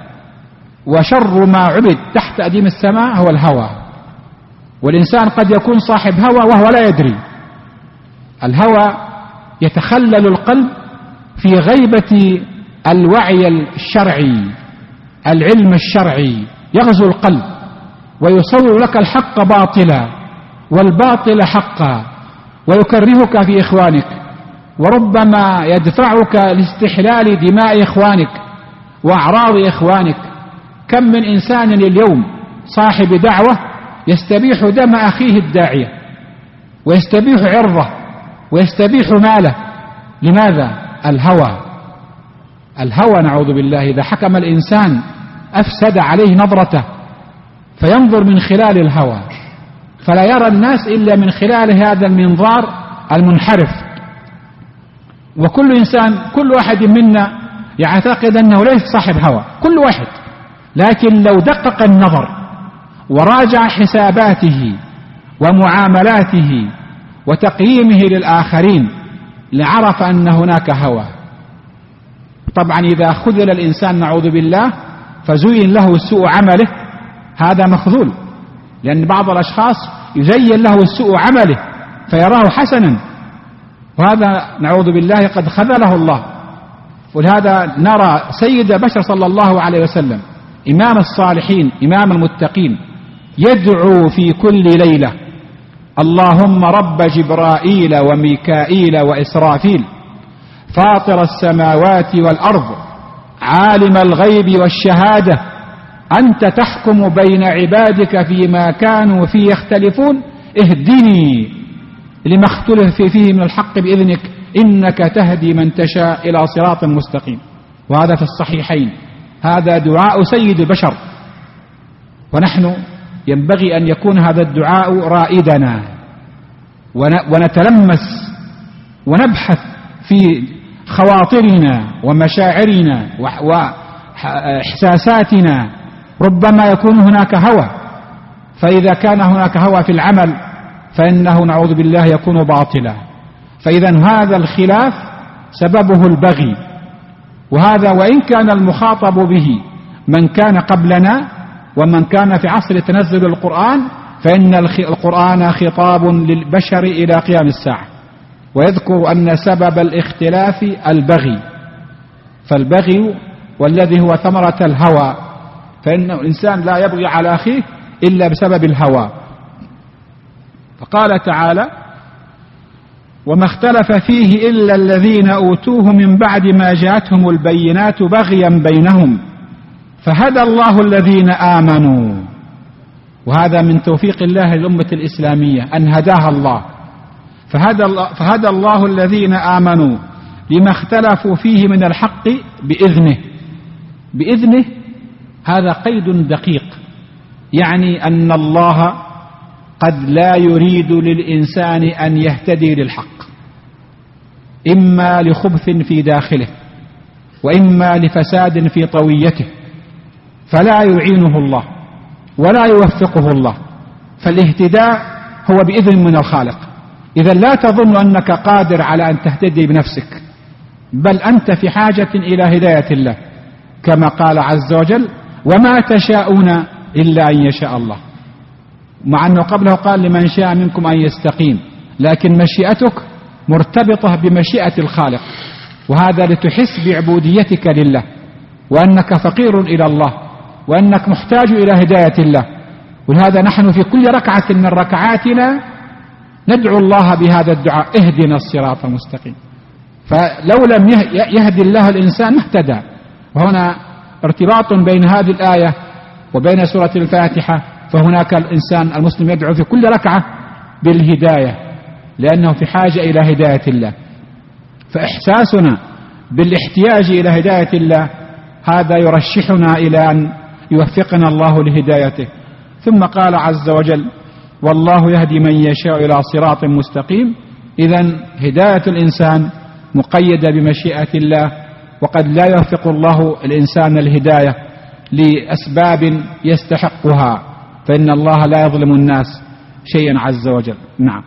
وشر ما عبد تحت أديم السماء هو الهوى، والإنسان قد يكون صاحب هوى وهو لا يدري. الهوى يتخلل القلب في غيبة الوعي الشرعي، العلم الشرعي يغزو القلب ويصور لك الحق باطلا والباطل حقا، ويكرهك في إخوانك، وربما يدفعك لاستحلال دماء إخوانك وأعراض إخوانك. كم من إنسان اليوم صاحب دعوة يستبيح دم أخيه الداعية ويستبيح عرضه ويستبيح ماله. لماذا؟ الهوى نعوذ بالله. إذا حكم الإنسان أفسد عليه نظرته، فينظر من خلال الهوى، فلا يرى الناس إلا من خلال هذا المنظار المنحرف. وكل إنسان، كل واحد منا يعتقد أنه ليس صاحب هوى، كل واحد، لكن لو دقق النظر وراجع حساباته ومعاملاته وتقييمه للآخرين لعرف أن هناك هوى. طبعا إذا خذل الإنسان نعوذ بالله فزين له سوء عمله، هذا مخذول، لأن بعض الأشخاص يزين له سوء عمله فيراه حسنا، وهذا نعوذ بالله قد خذله الله. ولهذا نرى سيد بشر صلى الله عليه وسلم إمام الصالحين إمام المتقين يدعو في كل ليلة: اللهم رب جبرائيل وميكائيل وإسرافيل فاطر السماوات والأرض عالم الغيب والشهادة أنت تحكم بين عبادك فيما كانوا فيه يختلفون اهدني لما اختلف فيه من الحق بإذنك إنك تهدي من تشاء إلى صراط مستقيم. وهذا في الصحيحين، هذا دعاء سيد البشر، ونحن ينبغي أن يكون هذا الدعاء رائدنا، ونتلمس ونبحث في خواطرنا ومشاعرنا وإحساساتنا. ربما يكون هناك هوى، فإذا كان هناك هوى في العمل فإنه نعوذ بالله يكون باطلا. فإذا هذا الخلاف سببه البغي، وهذا وإن كان المخاطب به من كان قبلنا ومن كان في عصر تنزل القرآن، فإن القرآن خطاب للبشر إلى قيام الساعة. ويذكر أن سبب الاختلاف البغي، فالبغي والذي هو ثمرة الهوى، فإن الإنسان لا يبغي على أخيه إلا بسبب الهوى. فقال تعالى: وما اختلف فيه إلا الذين أوتوه من بعد ما جاءتهم البينات بغيا بينهم فهدى الله الذين آمنوا. وهذا من توفيق الله للأمة الإسلامية أن هداها الله، فهدى الله الذين آمنوا لما اختلفوا فيه من الحق بإذنه. هذا قيد دقيق، يعني أن الله قد لا يريد للإنسان أن يهتدي للحق، إما لخبث في داخله وإما لفساد في طويته، فلا يعينه الله ولا يوفقه الله. فالاهتداء هو بإذن من الخالق. إذا لا تظن أنك قادر على أن تهتدي بنفسك، بل أنت في حاجة إلى هداية الله، كما قال عز وجل: وما تشاءون إلا أن يشاء الله. مع أنه قبله قال: لمن شاء منكم أن يستقيم، لكن مشيئتك مرتبطة بمشيئة الخالق، وهذا لتحس بعبوديتك لله، وأنك فقير إلى الله، وأنك محتاج إلى هداية الله. ولهذا نحن في كل ركعة من ركعاتنا ندعو الله بهذا الدعاء: اهدنا الصراط المستقيم. فلو لم يهدي الله الإنسان ما اهتدى. وهنا ارتباط بين هذه الآية وبين سورة الفاتحة، فهناك الإنسان المسلم يدعو في كل ركعة بالهداية، لأنه في حاجة إلى هداية الله. فإحساسنا بالاحتياج إلى هداية الله هذا يرشحنا إلى أن يوفقنا الله لهدايته. ثم قال عز وجل: والله يهدي من يشاء إلى صراط مستقيم. إذن هداية الإنسان مقيدة بمشيئة الله، وقد لا يوفق الله الإنسان الهداية لأسباب يستحقها، فإن الله لا يظلم الناس شيئا عز وجل. نعم.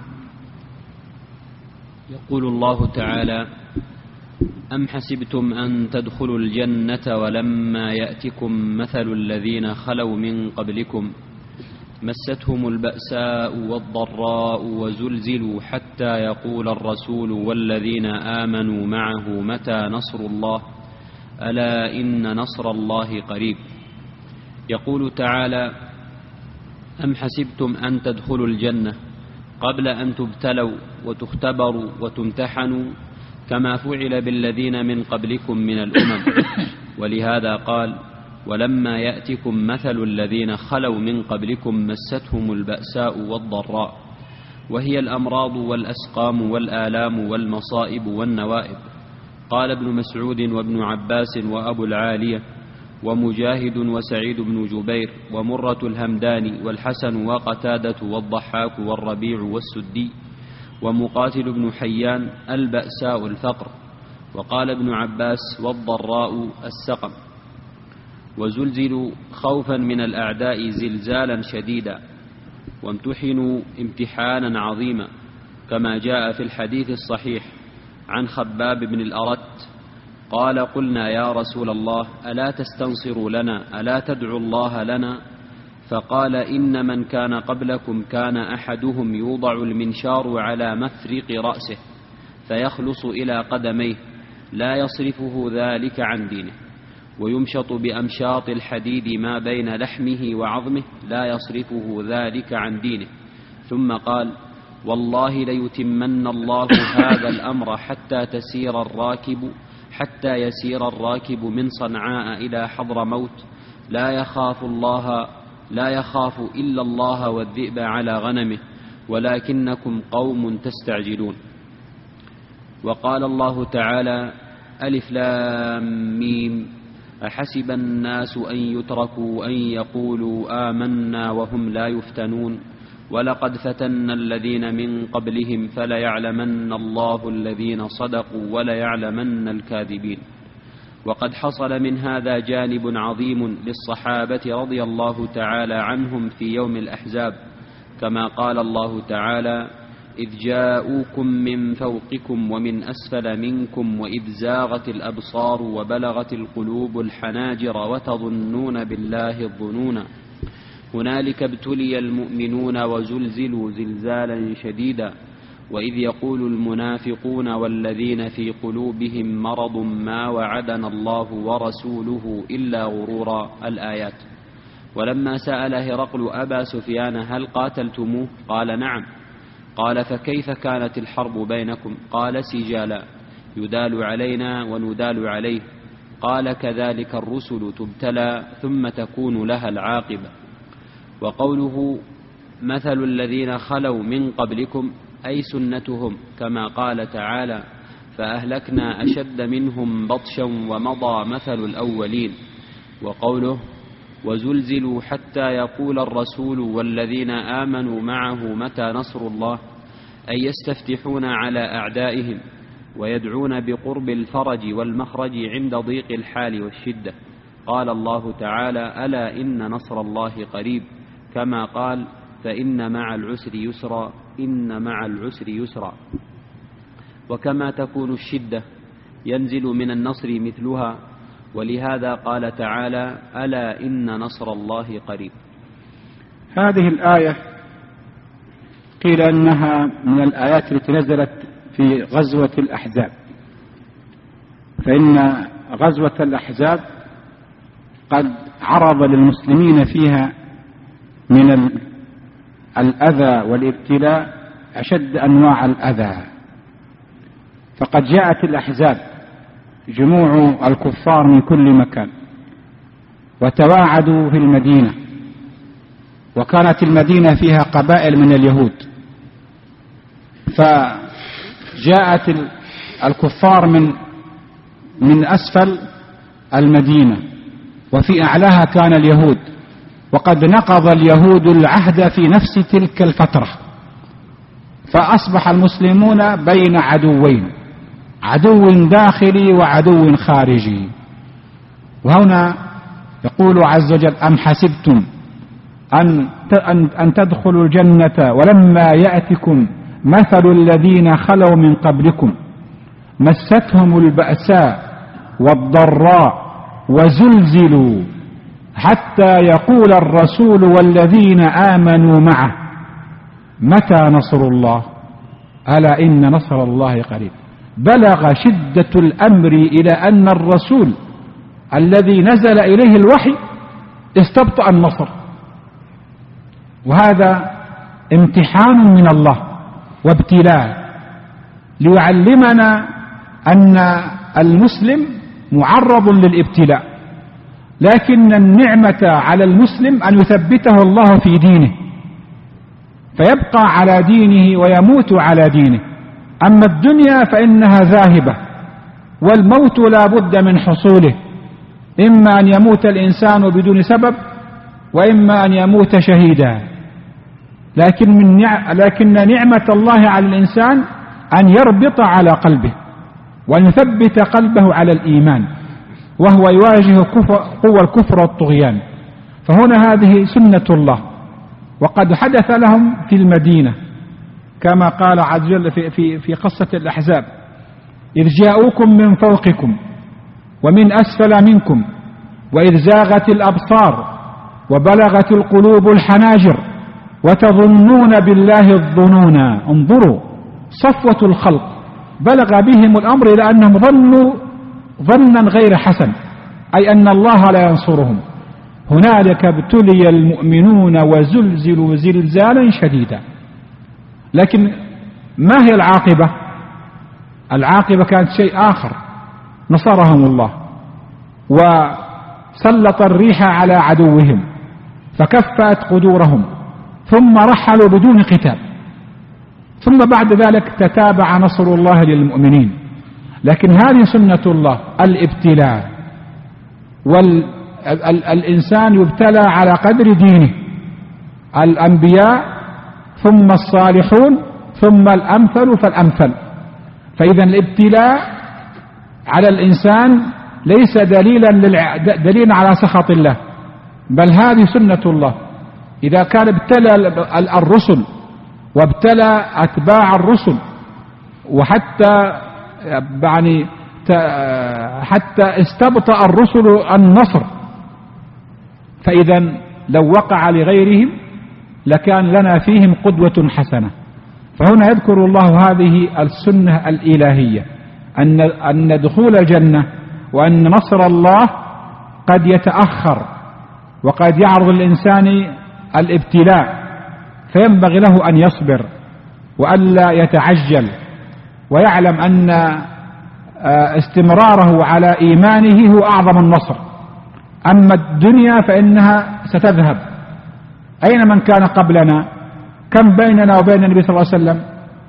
يقول الله تعالى: أم حسبتم أن تدخلوا الجنة ولما يأتكم مثل الذين خلوا من قبلكم مستهم البأساء والضراء وزلزلوا حتى يقول الرسول والذين آمنوا معه متى نصر الله ألا إن نصر الله قريب. يقول تعالى: أم حسبتم أن تدخلوا الجنة قبل أن تبتلوا وتختبروا وتمتحنوا كما فعل بالذين من قبلكم من الأمم. ولهذا قال: ولما يأتكم مثل الذين خلوا من قبلكم مستهم البأساء والضراء، وهي الأمراض والأسقام والآلام والمصائب والنوائب. قال ابن مسعود وابن عباس وأبو العالية ومجاهد وسعيد بن جبير ومرة الهمداني والحسن وقتادة والضحاك والربيع والسدي ومقاتل بن حيان: البأساء الفقر. وقال ابن عباس: والضراء السقم. وزلزلوا خوفا من الأعداء زلزالا شديدا، وامتحنوا امتحانا عظيما، كما جاء في الحديث الصحيح عن خباب بن الأرت قال: قلنا يا رسول الله ألا تستنصر لنا، ألا تدعو الله لنا؟ فقال: إن من كان قبلكم كان أحدهم يوضع المنشار على مفرق رأسه فيخلص إلى قدميه لا يصرفه ذلك عن دينه، ويمشط بأمشاط الحديد ما بين لحمه وعظمه لا يصرفه ذلك عن دينه. ثم قال: والله ليتمن الله هذا الأمر حتى يسير الراكب من صنعاء إلى حضرموت لا يخاف إلا الله والذئب على غنمه، ولكنكم قوم تستعجلون. وقال الله تعالى: ألف لام ميم أحسب الناس أن يتركوا أن يقولوا آمنا وهم لا يفتنون ولقد فتنا الذين من قبلهم فليعلمن الله الذين صدقوا وليعلمن الكاذبين. وقد حصل من هذا جانب عظيم للصحابة رضي الله تعالى عنهم في يوم الأحزاب، كما قال الله تعالى: إذ جاءوكم من فوقكم ومن أسفل منكم وإذ زاغت الأبصار وبلغت القلوب الحناجر وتظنون بالله الظنونا هنالك ابتلي المؤمنون وزلزلوا زلزالا شديدا وإذ يقول المنافقون والذين في قلوبهم مرض ما وعدنا الله ورسوله إلا غرورا، الآيات. ولما سأل هرقل أبا سفيان هل قاتلتموه؟ قال نعم. قال فكيف كانت الحرب بينكم؟ قال سجالا، يدال علينا وندال عليه. قال كذلك الرسل تبتلى ثم تكون لها العاقبة. وقوله مثل الذين خلوا من قبلكم أي سنتهم، كما قال تعالى فأهلكنا أشد منهم بطشا ومضى مثل الأولين. وقوله وزلزلوا حتى يقول الرسول والذين آمنوا معه متى نصر الله، أي يستفتحون على أعدائهم ويدعون بقرب الفرج والمخرج عند ضيق الحال والشدة. قال الله تعالى ألا إن نصر الله قريب، كما قال فإن مع العسر يسرا، إن مع العسر يسرا. وكما تكون الشدة ينزل من النصر مثلها، ولهذا قال تعالى ألا إن نصر الله قريب. هذه الآية قيل أنها من الآيات التي نزلت في غزوة الأحزاب، فإن غزوة الأحزاب قد عرض للمسلمين فيها من الأذى والابتلاء أشد أنواع الأذى. فقد جاءت الأحزاب جموع الكفار من كل مكان وتواعدوا في المدينة، وكانت المدينة فيها قبائل من اليهود، فجاءت الكفار من أسفل المدينة، وفي أعلاها كان اليهود، وقد نقض اليهود العهد في نفس تلك الفترة، فأصبح المسلمون بين عدوين، عدو داخلي وعدو خارجي. وهنا يقول عز وجل أم حسبتم أن تدخلوا الجنة ولما يأتكم مثل الذين خلوا من قبلكم مستهم البأساء والضراء وزلزلوا حتى يقول الرسول والذين آمنوا معه متى نصر الله ألا إن نصر الله قريب. بلغ شدة الأمر إلى أن الرسول الذي نزل إليه الوحي استبطأ النصر، وهذا امتحان من الله وابتلاء ليعلمنا أن المسلم معرض للابتلاء، لكن النعمة على المسلم أن يثبته الله في دينه فيبقى على دينه ويموت على دينه. أما الدنيا فإنها ذاهبة والموت لا بد من حصوله، إما أن يموت الإنسان بدون سبب وإما أن يموت شهيدا. لكن نعمة الله على الإنسان أن يربط على قلبه وأن يثبت قلبه على الإيمان، وهو يواجه قوى الكفر والطغيان. فهنا هذه سنة الله، وقد حدث لهم في المدينة كما قال عز وجل في قصة الأحزاب إذ جاءوكم من فوقكم ومن أسفل منكم وإذ زاغت الأبصار وبلغت القلوب الحناجر وتظنون بالله الظنون. انظروا صفوة الخلق بلغ بهم الأمر إلى أنهم ظنوا ظنا غير حسن، أي أن الله لا ينصرهم. هنالك ابتلي المؤمنون وزلزلوا زلزالا شديدا. لكن ما هي العاقبة؟ العاقبة كانت شيء آخر، نصرهم الله وسلط الريح على عدوهم فكفأت قدورهم ثم رحلوا بدون قتال، ثم بعد ذلك تتابع نصر الله للمؤمنين. لكن هذه سنة الله الابتلاء، والإنسان يبتلى على قدر دينه، الأنبياء ثم الصالحون ثم الأمثل فالأمثل. فإذا الابتلاء على الإنسان ليس دليلا على سخط الله، بل هذه سنة الله. إذا كان ابتلى الرسل وابتلى أتباع الرسل وحتى يعني حتى استبطأ الرسل النصر، فإذا لو وقع لغيرهم لكان لنا فيهم قدوة حسنة. فهنا يذكر الله هذه السنة الإلهية أن دخول الجنة وأن نصر الله قد يتأخر وقد يعرض الإنسان الابتلاء، فينبغي له أن يصبر وألا يتعجل، ويعلم أن استمراره على إيمانه هو أعظم النصر. أما الدنيا فإنها ستذهب. أين من كان قبلنا؟ كم بيننا وبين النبي صلى الله عليه وسلم؟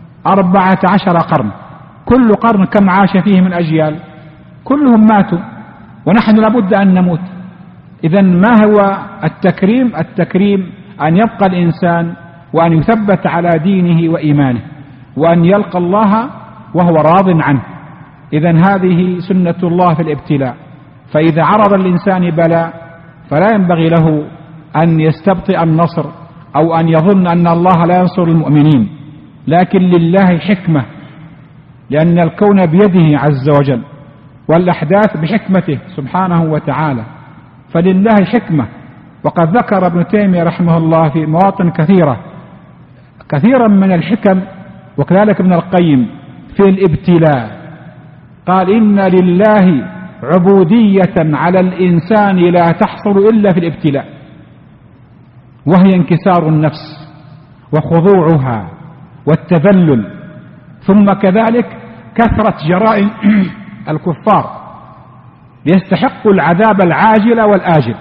14 قرن، كل قرن كم عاش فيه من أجيال؟ كلهم ماتوا، ونحن لابد أن نموت. إذن ما هو التكريم؟ التكريم أن يبقى الإنسان وأن يثبت على دينه وإيمانه، وأن يلقى الله وهو راض عنه. إذن هذه سنة الله في الابتلاء. فإذا عرض الإنسان بلاء فلا ينبغي له أن يستبطئ النصر أو أن يظن أن الله لا ينصر المؤمنين، لكن لله حكمة، لأن الكون بيده عز وجل والأحداث بحكمته سبحانه وتعالى، فلله حكمة. وقد ذكر ابن تيمية رحمه الله في مواطن كثيرا من الحكم، وكذلك ابن القيم في الابتلاء، قال إن لله عبودية على الإنسان لا تحصل إلا في الابتلاء، وهي انكسار النفس وخضوعها والتذلل، ثم كذلك كثرة جرائم الكفار ليستحقوا العذاب العاجل والآجل.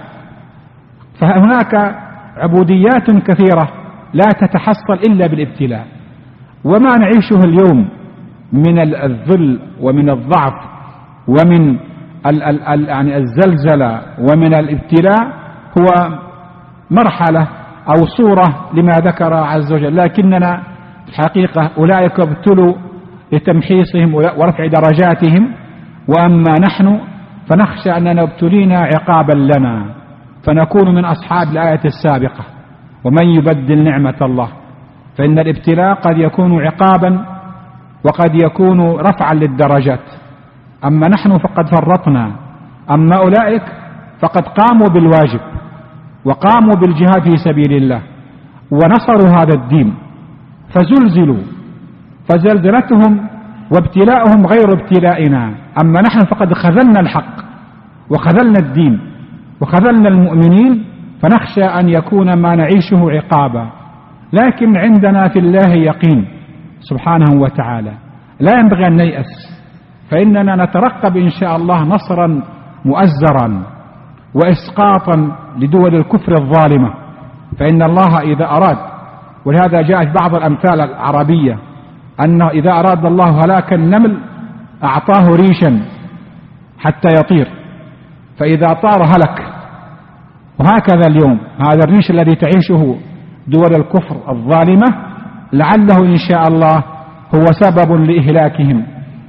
فهناك عبوديات كثيرة لا تتحصل إلا بالابتلاء. وما نعيشه اليوم من الذل ومن الضعف ومن يعني الزلزلة ومن الابتلاء هو مرحلة أو صورة لما ذكر عز وجل، لكننا الحقيقة أولئك ابتلوا لتمحيصهم ورفع درجاتهم، وأما نحن فنخشى أننا ابتلينا عقابا لنا فنكون من أصحاب الآية السابقة: ومن يبدل نعمة الله. فإن الابتلاء قد يكون عقابا وقد يكون رفعا للدرجات. أما نحن فقد فرطنا، أما أولئك فقد قاموا بالواجب وقاموا بالجهاد في سبيل الله ونصروا هذا الدين، فزلزلوا، فزلزلتهم وابتلاءهم غير ابتلائنا. أما نحن فقد خذلنا الحق وخذلنا الدين وخذلنا المؤمنين، فنخشى أن يكون ما نعيشه عقابا. لكن عندنا في الله يقين سبحانه وتعالى، لا ينبغي أن نيأس، فإننا نترقب إن شاء الله نصرا مؤزرا وإسقاطا لدول الكفر الظالمة. فإن الله إذا أراد، ولهذا جاءت بعض الأمثال العربية أنه إذا أراد الله هلاك النمل أعطاه ريشا حتى يطير، فإذا طار هلك. وهكذا اليوم هذا الريش الذي تعيشه دول الكفر الظالمة لعله إن شاء الله هو سبب لإهلاكهم.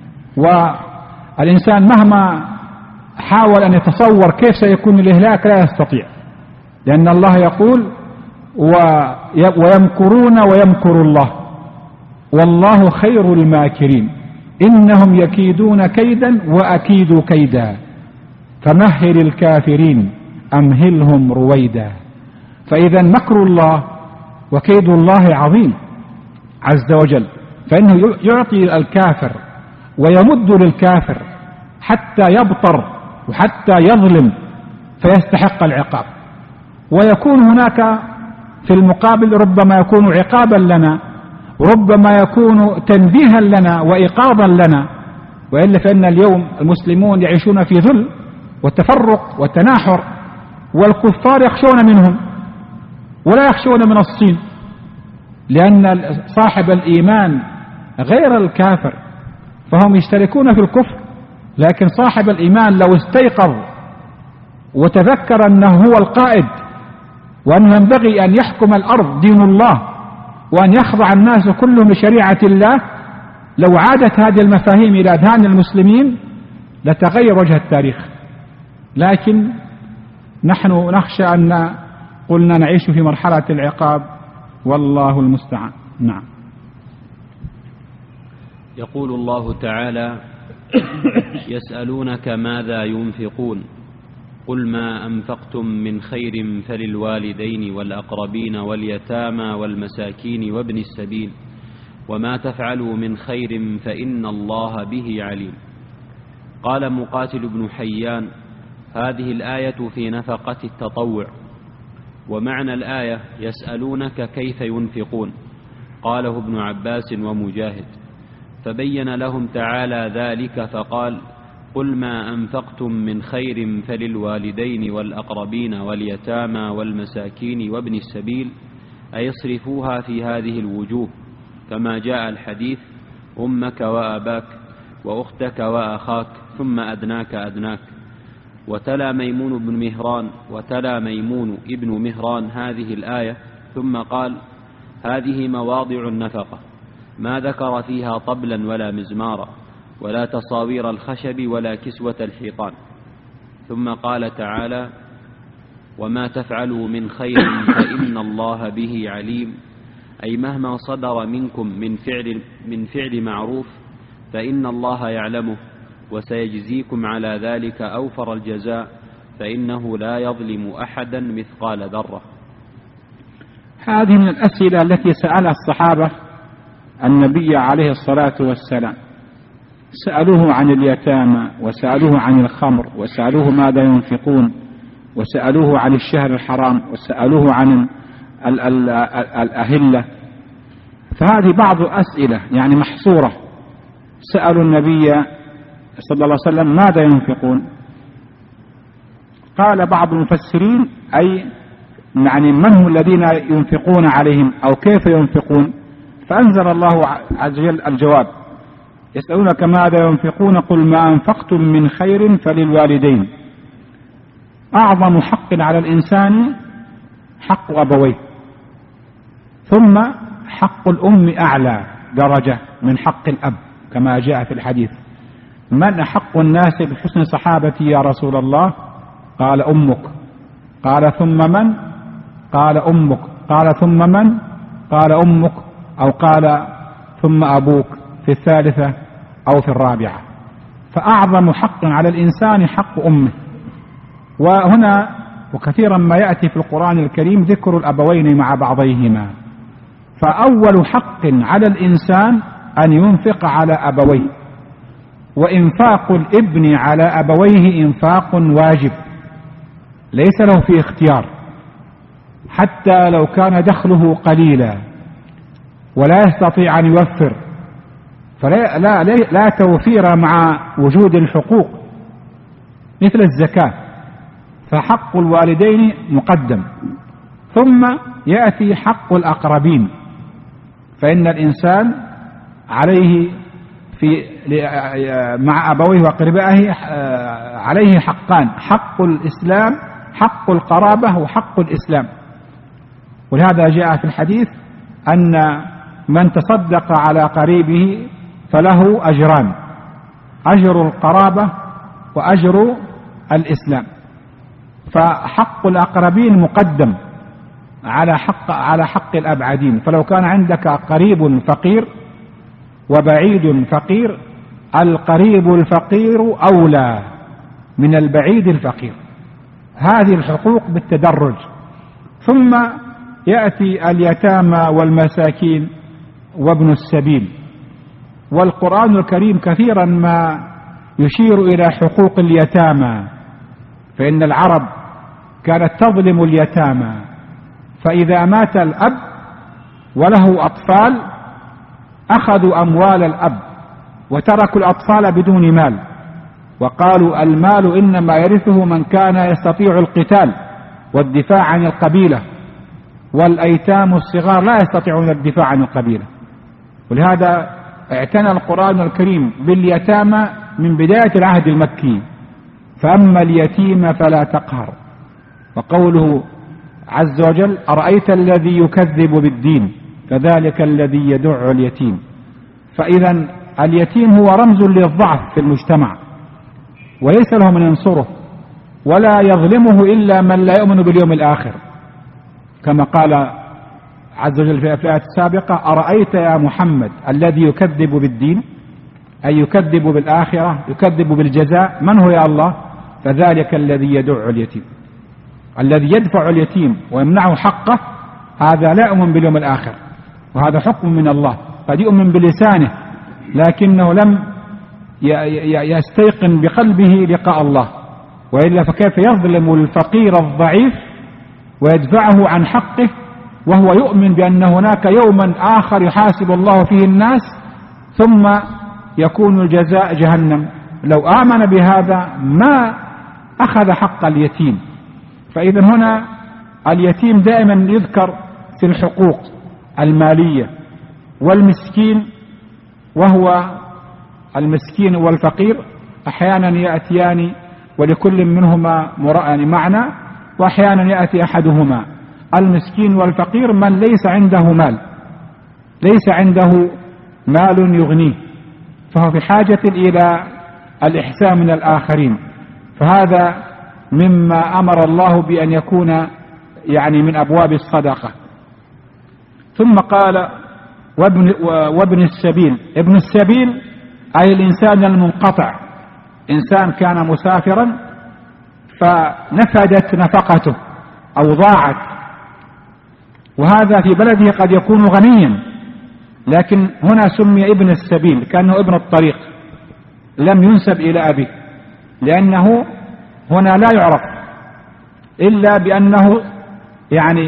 والإنسان مهما حاول أن يتصور كيف سيكون الإهلاك لا يستطيع، لأن الله يقول: ويمكرون ويمكر الله والله خير الماكرين إنهم يكيدون كيدا وأكيد كيدا فمهل الكافرين أمهلهم رويدا. فإذا مكر الله وكيد الله عظيم عز وجل، فإنه يعطي الكافر ويمد للكافر حتى يبطر وحتى يظلم فيستحق العقاب. ويكون هناك في المقابل ربما يكون عقابا لنا، وربما يكون تنبيها لنا وإيقاظا لنا. وإلا فإن اليوم المسلمون يعيشون في ذل وتفرق وتناحر، والكفار يخشون منهم ولا يخشون من الصين، لأن صاحب الإيمان غير الكافر، فهم يشتركون في الكفر. لكن صاحب الإيمان لو استيقظ وتذكر أنه هو القائد وأنه ينبغي أن يحكم الأرض دين الله وأن يخضع الناس كلهم لشريعة الله، لو عادت هذه المفاهيم إلى أذهان المسلمين لتغير وجه التاريخ. لكن نحن نخشى أن قلنا نعيش في مرحلة العقاب، والله المستعان. نعم. يقول الله تعالى: يسألونك ماذا ينفقون قل ما أنفقتم من خير فللوالدين والأقربين واليتامى والمساكين وابن السبيل وما تفعلوا من خير فإن الله به عليم. قال مقاتل بن حيان: هذه الآية في نفقة التطوع. ومعنى الآية: يسألونك كيف ينفقون. قاله ابن عباس ومجاهد. فبين لهم تعالى ذلك فقال: قل ما أنفقتم من خير فللوالدين والأقربين واليتامى والمساكين وابن السبيل، أي اصرفوها في هذه الوجوه، كما جاء الحديث: أمك وأباك وأختك وأخاك ثم أدناك أدناك. وتلا ميمون ابن مهران هذه الآية ثم قال: هذه مواضع النفقة، ما ذكر فيها طبلا ولا مزمارا ولا تصاوير الخشب ولا كسوة الحيطان. ثم قال تعالى: وما تفعلوا من خير فإن الله به عليم، أي مهما صدر منكم من فعل معروف فإن الله يعلمه وسيجزيكم على ذلك أوفر الجزاء، فإنه لا يظلم أحدا مثقال ذرة. هذه من الأسئلة التي سألها الصحابة النبي عليه الصلاة والسلام. سألوه عن اليتامى، وسألوه عن الخمر، وسألوه ماذا ينفقون، وسألوه عن الشهر الحرام، وسألوه عن الأهلة. فهذه بعض أسئلة يعني محصورة. سألوا النبي صلى الله عليه وسلم ماذا ينفقون. قال بعض المفسرين أي يعني من هم الذين ينفقون عليهم أو كيف ينفقون. فأنزل الله عز وجل الجواب: يسألونك ماذا ينفقون قل ما أنفقتم من خير فللوالدين. أعظم حق على الإنسان حق أبويه، ثم حق الأم أعلى درجة من حق الأب كما جاء في الحديث: من أحق الناس بحسن صحابتي يا رسول الله؟ قال أمك. قال ثم من؟ قال أمك. قال ثم من؟ قال أمك، أو قال ثم أبوك في الثالثة أو في الرابعة. فأعظم حق على الإنسان حق أمه. وهنا وكثيرا ما يأتي في القرآن الكريم ذكر الأبوين مع بعضيهما. فأول حق على الإنسان أن ينفق على أبويه، وإنفاق الابن على أبويه إنفاق واجب ليس له في اختيار، حتى لو كان دخله قليلا ولا يستطيع أن يوفر، لا توفير مع وجود الحقوق مثل الزكاة، فحق الوالدين مقدم، ثم يأتي حق الأقربين. فإن الإنسان عليه مع أبويه وأقربائه عليه حقان: حق الإسلام، حق القرابة، وحق الإسلام. ولهذا جاء في الحديث أن من تصدق على قريبه فله أجران: أجر القرابة وأجر الإسلام. فحق الأقربين مقدم على حق الأبعدين. فلو كان عندك قريب فقير وبعيد فقير، القريب الفقير أولى من البعيد الفقير. هذه الحقوق بالتدرج. ثم يأتي اليتامى والمساكين وابن السبيل. والقرآن الكريم كثيرا ما يشير إلى حقوق اليتامى، فإن العرب كانت تظلم اليتامى، فإذا مات الأب وله أطفال أخذوا أموال الأب وتركوا الأطفال بدون مال، وقالوا المال إنما يرثه من كان يستطيع القتال والدفاع عن القبيلة، والأيتام الصغار لا يستطيعون الدفاع عن القبيلة. ولهذا اعتنى القرآن الكريم باليتامى من بداية العهد المكي: فأما اليتيم فلا تقهر. وقوله عز وجل: أرأيت الذي يكذب بالدين فذلك الذي يدع اليتيم. فإذا اليتيم هو رمز للضعف في المجتمع، وليس له من ينصره، ولا يظلمه إلا من لا يؤمن باليوم الآخر، كما قال عز وجل في الآية السابقة: أرأيت يا محمد الذي يكذب بالدين، أي يكذب بالآخرة، يكذب بالجزاء، من هو يا الله؟ فذلك الذي يدع اليتيم. الذي يدفع اليتيم ويمنعه حقه هذا لا يؤمن باليوم الآخر، وهذا حكم من الله. قد يؤمن بلسانه لكنه لم يستيقن بقلبه لقاء الله، وإلا فكيف يظلم الفقير الضعيف ويدفعه عن حقه وهو يؤمن بأن هناك يوما آخر يحاسب الله فيه الناس ثم يكون الجزاء جهنم؟ لو آمن بهذا ما أخذ حق اليتيم. فإذا هنا اليتيم دائما يذكر في الحقوق المالية، والمسكين وهو المسكين والفقير أحيانا يأتيان ولكل منهما معنى، وأحيانا يأتي أحدهما. المسكين والفقير من ليس عنده مال، ليس عنده مال يغنيه، فهو في حاجة إلى الإحسان من الآخرين، فهذا مما أمر الله بأن يكون يعني من أبواب الصدقة. ثم قال وابن السبيل. ابن السبيل أي الإنسان المنقطع، إنسان كان مسافرا فنفدت نفقته أو ضاعت، وهذا في بلده قد يكون غنيا، لكن هنا سمي ابن السبيل كأنه ابن الطريق، لم ينسب إلى أبيه، لأنه هنا لا يعرف إلا بأنه يعني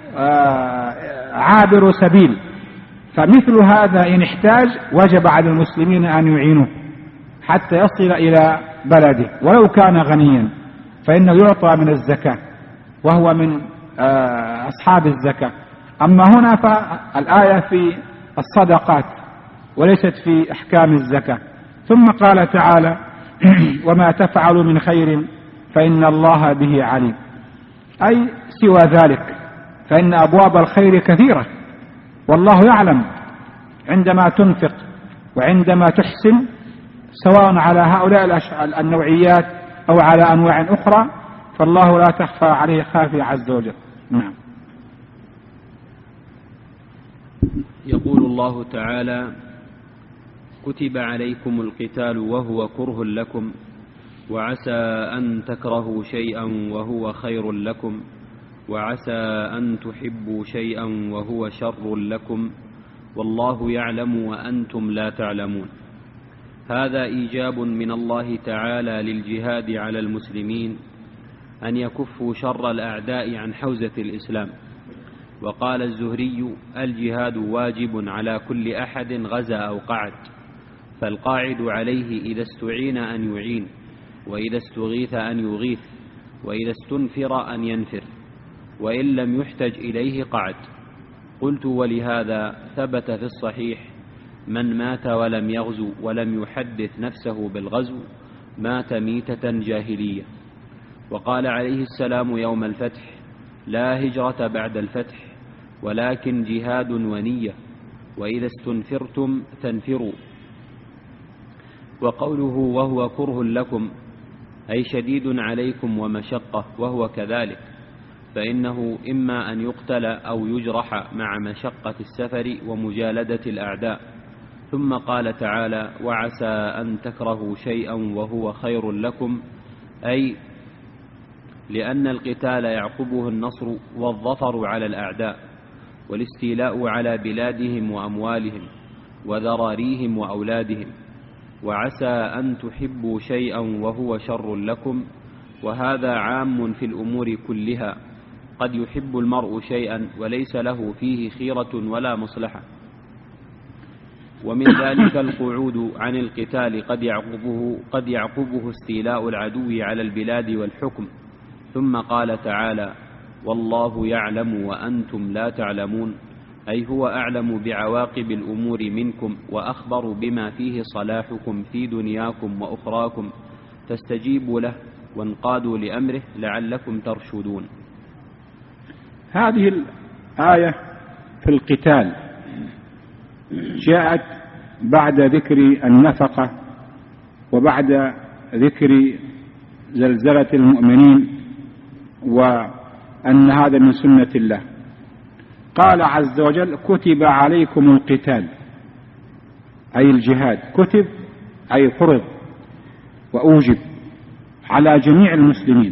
عابر سبيل. فمثل هذا إن احتاج وجب على المسلمين أن يعينوه حتى يصل إلى بلده، ولو كان غنيا فإنه يعطى من الزكاة وهو من أصحاب الزكاة. أما هنا فالآية في الصدقات وليست في أحكام الزكاة. ثم قال تعالى وما تفعلوا من خير فإن الله به عليم، أي سوى ذلك فإن أبواب الخير كثيرة، والله يعلم عندما تنفق وعندما تحسن، سواء على هؤلاء النوعيات أو على أنواع أخرى، فالله لا تخفى عليه خافية عز وجل. نعم. يقول الله تعالى كتب عليكم القتال وهو كره لكم وعسى أن تكرهوا شيئا وهو خير لكم وعسى أن تحبوا شيئا وهو شر لكم والله يعلم وأنتم لا تعلمون. هذا إيجاب من الله تعالى للجهاد على المسلمين أن يكفوا شر الأعداء عن حوزة الإسلام. وقال الزهري الجهاد واجب على كل أحد غزا أو قعد، فالقاعد عليه إذا استعين أن يعين، وإذا استغيث أن يغيث، وإذا استنفر أن ينفر، وإن لم يحتج إليه قعد. قلت ولهذا ثبت في الصحيح من مات ولم يغزو ولم يحدث نفسه بالغزو مات ميتة جاهلية. وقال عليه السلام يوم الفتح لا هجرة بعد الفتح ولكن جهاد ونية، وإذا استنفرتم فانفروا. وقوله وهو كره لكم أي شديد عليكم ومشقة، وهو كذلك، فإنه إما أن يقتل أو يجرح مع مشقة السفر ومجالدة الأعداء. ثم قال تعالى وعسى أن تكرهوا شيئا وهو خير لكم، أي لأن القتال يعقبه النصر والظفر على الأعداء والاستيلاء على بلادهم وأموالهم وذراريهم وأولادهم. وعسى أن تحبوا شيئا وهو شر لكم، وهذا عام في الأمور كلها، قد يحب المرء شيئا وليس له فيه خيرة ولا مصلحة. ومن ذلك القعود عن القتال قد يعقبه استيلاء العدو على البلاد والحكم. ثم قال تعالى والله يعلم وأنتم لا تعلمون، أي هو أعلم بعواقب الأمور منكم وأخبر بما فيه صلاحكم في دنياكم وأخراكم، فاستجيبوا له وانقادوا لأمره لعلكم ترشدون. هذه الآية في القتال جاءت بعد ذكر النفقة وبعد ذكر زلزلة المؤمنين وأن هذا من سنة الله. قال عز وجل كتب عليكم القتال، أي الجهاد، كتب أي فرض وأوجب على جميع المسلمين.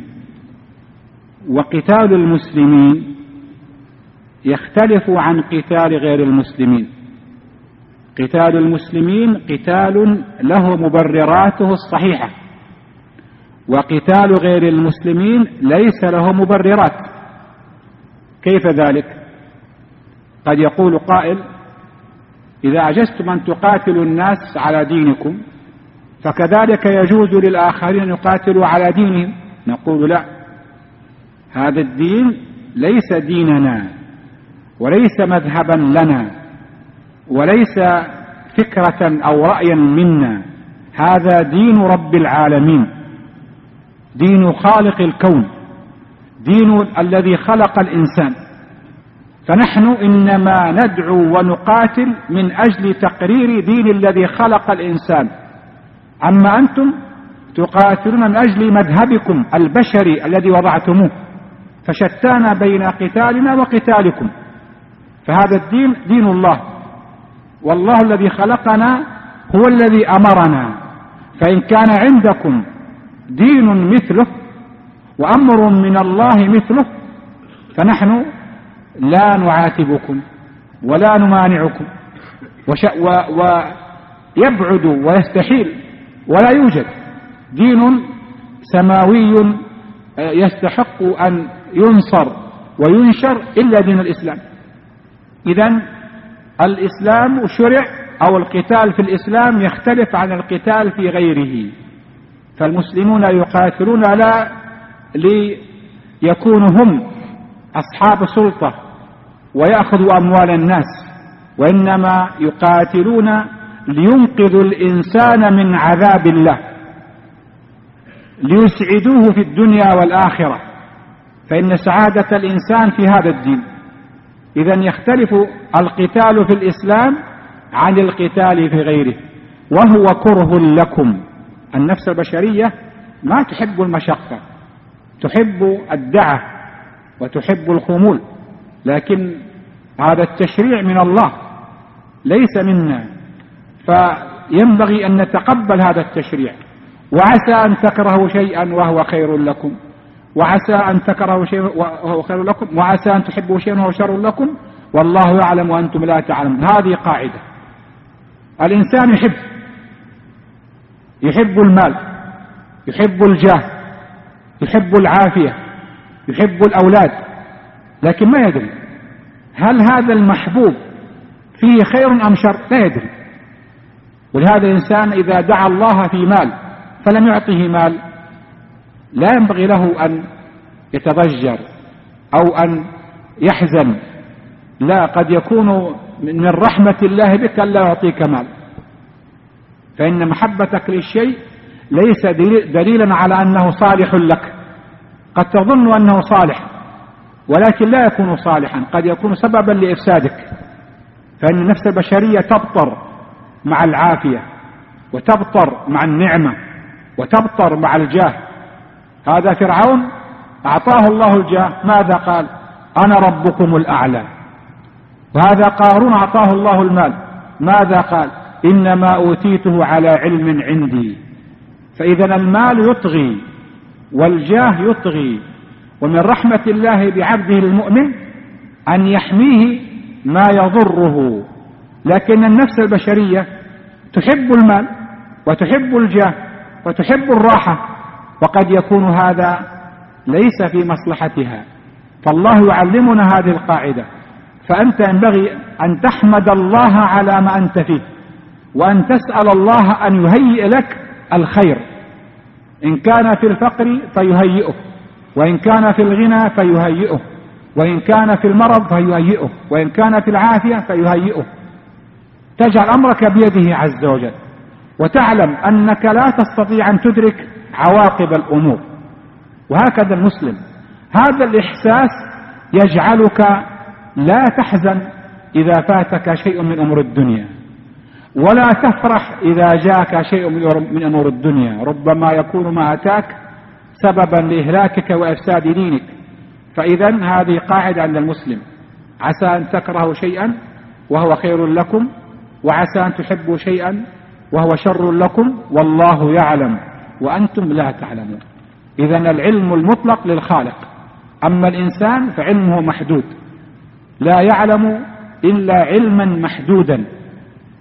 وقتال المسلمين يختلف عن قتال غير المسلمين، قتال المسلمين قتال له مبرراته الصحيحة، وقتال غير المسلمين ليس له مبررات. كيف ذلك؟ قد يقول قائل: إذا عجزتم أن تقاتلوا الناس على دينكم فكذلك يجوز للآخرين أن يقاتلوا على دينهم. نقول: لا، هذا الدين ليس ديننا، وليس مذهبا لنا، وليس فكرة أو رأيا منا، هذا دين رب العالمين، دين خالق الكون، دين الذي خلق الإنسان. فنحن إنما ندعو ونقاتل من أجل تقرير دين الذي خلق الإنسان، أما أنتم تقاتلون من أجل مذهبكم البشري الذي وضعتموه، فشتان بين قتالنا وقتالكم. فهذا الدين دين الله، والله الذي خلقنا هو الذي أمرنا. فإن كان عندكم دين مثله وأمر من الله مثله فنحن لا نعاتبكم ولا نمانعكم، ويبعد ويستحيل ولا يوجد دين سماوي يستحق أن ينصر وينشر إلا دين الإسلام. إذن الإسلام شرع، أو القتال في الإسلام يختلف عن القتال في غيره. فالمسلمون يقاتلون لا ليكونوا هم أصحاب سلطة ويأخذوا أموال الناس، وإنما يقاتلون لينقذوا الإنسان من عذاب الله، ليسعدوه في الدنيا والآخرة، فإن سعادة الإنسان في هذا الدين. إذن يختلف القتال في الإسلام عن القتال في غيره، وهو كره لكم. النفس البشرية ما تحب المشقة، تحب الدعة وتحب الخمول، لكن هذا التشريع من الله ليس منا، فينبغي أن نتقبل هذا التشريع. وعسى أن تكرهوا شيئا وهو خير لكم، وعسى أن تكرهوا شيئا وهو خير لكم، وعسى أن تحبوا شيئا وهو شر لكم، والله يعلم وأنتم لا تعلمون. هذه قاعدة. الإنسان يحب المال، يحب الجاه، يحب العافية، يحب الأولاد، لكن ما يدري هل هذا المحبوب فيه خير أم شر، لا يدري. ولهذا الإنسان إذا دعا الله في مال فلم يعطه مال لا ينبغي له أن يتضجر أو أن يحزن، لا، قد يكون من رحمة الله بك أن لا يعطيك مال، فإن محبتك للشيء ليس دليلا على أنه صالح لك. قد تظن أنه صالح ولكن لا يكون صالحا، قد يكون سببا لإفسادك. فإن النفس البشرية تبطر مع العافية، وتبطر مع النعمة، وتبطر مع الجاه. هذا فرعون أعطاه الله الجاه، ماذا قال؟ أنا ربكم الأعلى. وهذا قارون أعطاه الله المال، ماذا قال؟ إنما أوتيته على علم عندي. فإذا المال يطغي والجاه يطغي، ومن رحمة الله بعبده المؤمن أن يحميه ما يضره. لكن النفس البشرية تحب المال وتحب الجاه وتحب الراحة، وقد يكون هذا ليس في مصلحتها. فالله يعلمنا هذه القاعدة، فأنت ينبغي أن تحمد الله على ما أنت فيه، وأن تسأل الله أن يهيئ لك الخير، إن كان في الفقر فيهيئه، وإن كان في الغنى فيهيئه، وإن كان في المرض فيهيئه، وإن كان في العافية فيهيئه. تجعل أمرك بيده عز وجل، وتعلم أنك لا تستطيع أن تدرك عواقب الأمور. وهكذا المسلم، هذا الإحساس يجعلك لا تحزن إذا فاتك شيء من أمور الدنيا، ولا تفرح إذا جاءك شيء من أمور الدنيا. ربما يكون ما أتاك سببا لإهلاكك وإفساد دينك. فإذا هذه قاعدة عند المسلم: عسى أن تكرهوا شيئا وهو خير لكم، وعسى أن تحبوا شيئا وهو شر لكم، والله يعلم وأنتم لا تعلمون. إذا العلم المطلق للخالق، أما الإنسان فعلمه محدود، لا يعلم إلا علما محدودا.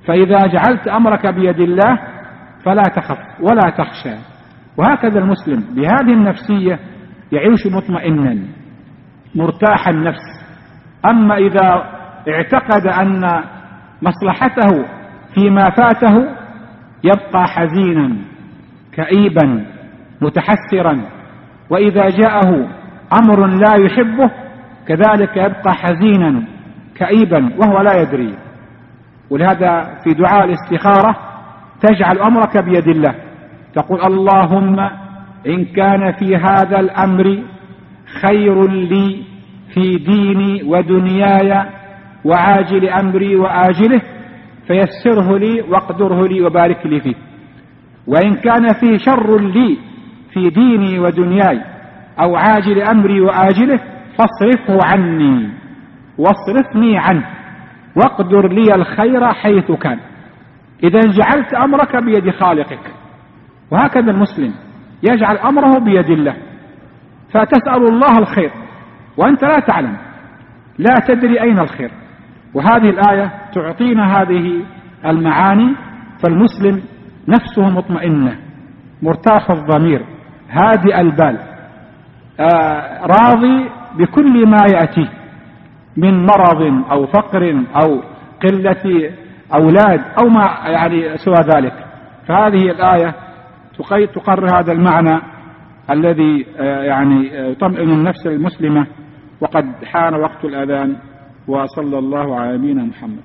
فإذا جعلت أمرك بيد الله فلا تخف ولا تخشى. وهكذا المسلم بهذه النفسية يعيش مطمئنا مرتاح النفس. أما إذا اعتقد أن مصلحته فيما فاته يبقى حزينا كئيبا متحسرا، وإذا جاءه أمر لا يحبه كذلك يبقى حزينا كئيبا وهو لا يدري. ولهذا في دعاء الاستخارة تجعل أمرك بيد الله، تقول اللهم إن كان في هذا الأمر خير لي في ديني ودنياي وعاجل أمري وآجله فيسره لي واقدره لي وبارك لي فيه، وإن كان فيه شر لي في ديني ودنياي أو عاجل أمري وآجله فاصرفه عني واصرفني عنه واقدر لي الخير حيث كان. إذا جعلت أمرك بيد خالقك. وهكذا المسلم يجعل أمره بيد الله، فتسأل الله الخير وأنت لا تعلم، لا تدري أين الخير. وهذه الآية تعطينا هذه المعاني، فالمسلم نفسه مطمئنة مرتاح الضمير هادئ البال، راضي بكل ما يأتيه من مرض أو فقر أو قلة أولاد أو ما يعني سوى ذلك. فهذه الآية تقرر هذا المعنى الذي يعني يطمئن النفس المسلمة. وقد حان وقت الأذان، وصلى الله على نبينا محمد.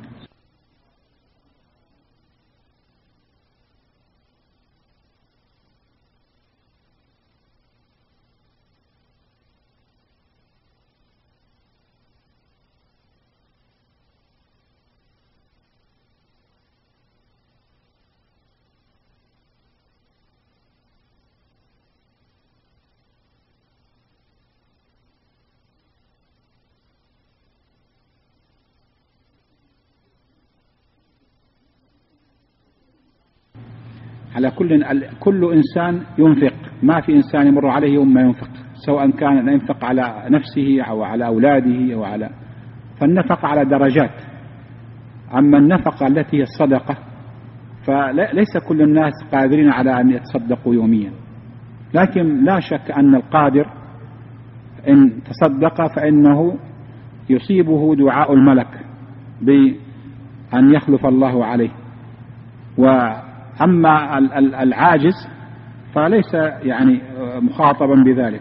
على كل إنسان ينفق، ما في إنسان يمر عليه يوم ما ينفق، سواء كان ينفق على نفسه أو على أولاده أو على، فالنفق على درجات. أما النفقة التي هي الصدقة فليس كل الناس قادرين على أن يتصدقوا يوميا، لكن لا شك أن القادر إن تصدق فإنه يصيبه دعاء الملك بأن يخلف الله عليه. وأما العاجز فليس يعني مخاطبا بذلك.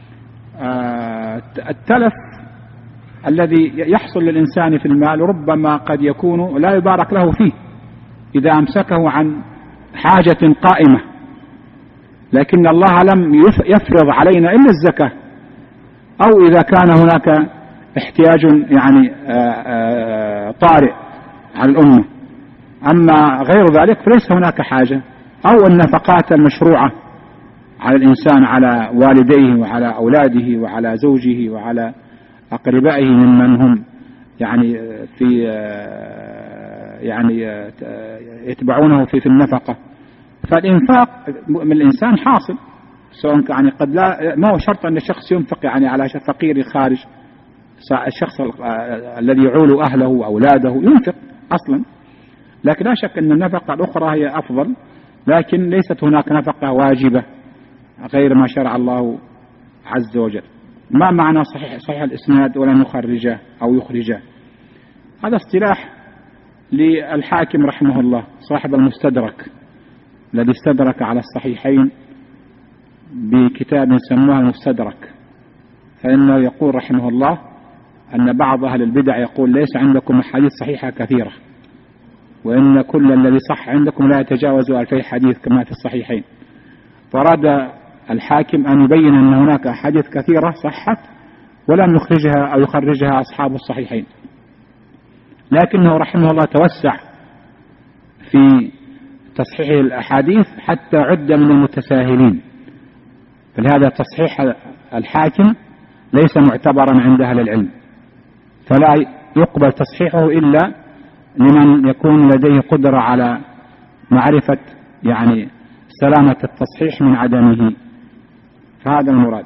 التلف الذي يحصل للإنسان في المال ربما قد يكون لا يبارك له فيه إذا أمسكه عن حاجة قائمة، لكن الله لم يفرض علينا إلا الزكاة، أو إذا كان هناك احتياج يعني طارئ على الأمة. أما غير ذلك فليس هناك حاجة. أو النفقات المشروعة على الإنسان على والديه وعلى أولاده وعلى زوجه وعلى أقربائه ممن هم يعني في يعني يتبعونه في النفقة. فالإنفاق من الإنسان حاصل، سواء يعني قد لا، ما هو شرط أن الشخص ينفق يعني على فقير خارج، الشخص الذي يعول أهله وأولاده ينفق أصلا، لكن لا شك أن النفقة الأخرى هي أفضل، لكن ليست هناك نفقة واجبة غير ما شرع الله عز وجل. ما معنى صحيح الإسناد ولن يخرجه أو يخرجه؟ هذا اصطلاح للحاكم رحمه الله صاحب المستدرك، الذي استدرك على الصحيحين بكتاب سموه المستدرك. فإنه يقول رحمه الله أن بعض أهل البدع يقول ليس عندكم أحاديث صحيحة كثيرة، وإن كل الذي صح عندكم لا يتجاوز 2000 حديث كما في الصحيحين. فراد الحاكم أن يبين أن هناك أحاديث كثيرة صحت ولم يخرجها أو يخرجها أصحاب الصحيحين، لكنه رحمه الله توسع في تصحيح الأحاديث حتى عد من المتساهلين. فلهذا تصحيح الحاكم ليس معتبرا عند أهل العلم، فلا يقبل تصحيحه إلا لمن يكون لديه قدرة على معرفة يعني سلامة التصحيح من عدمه. فهذا المراد.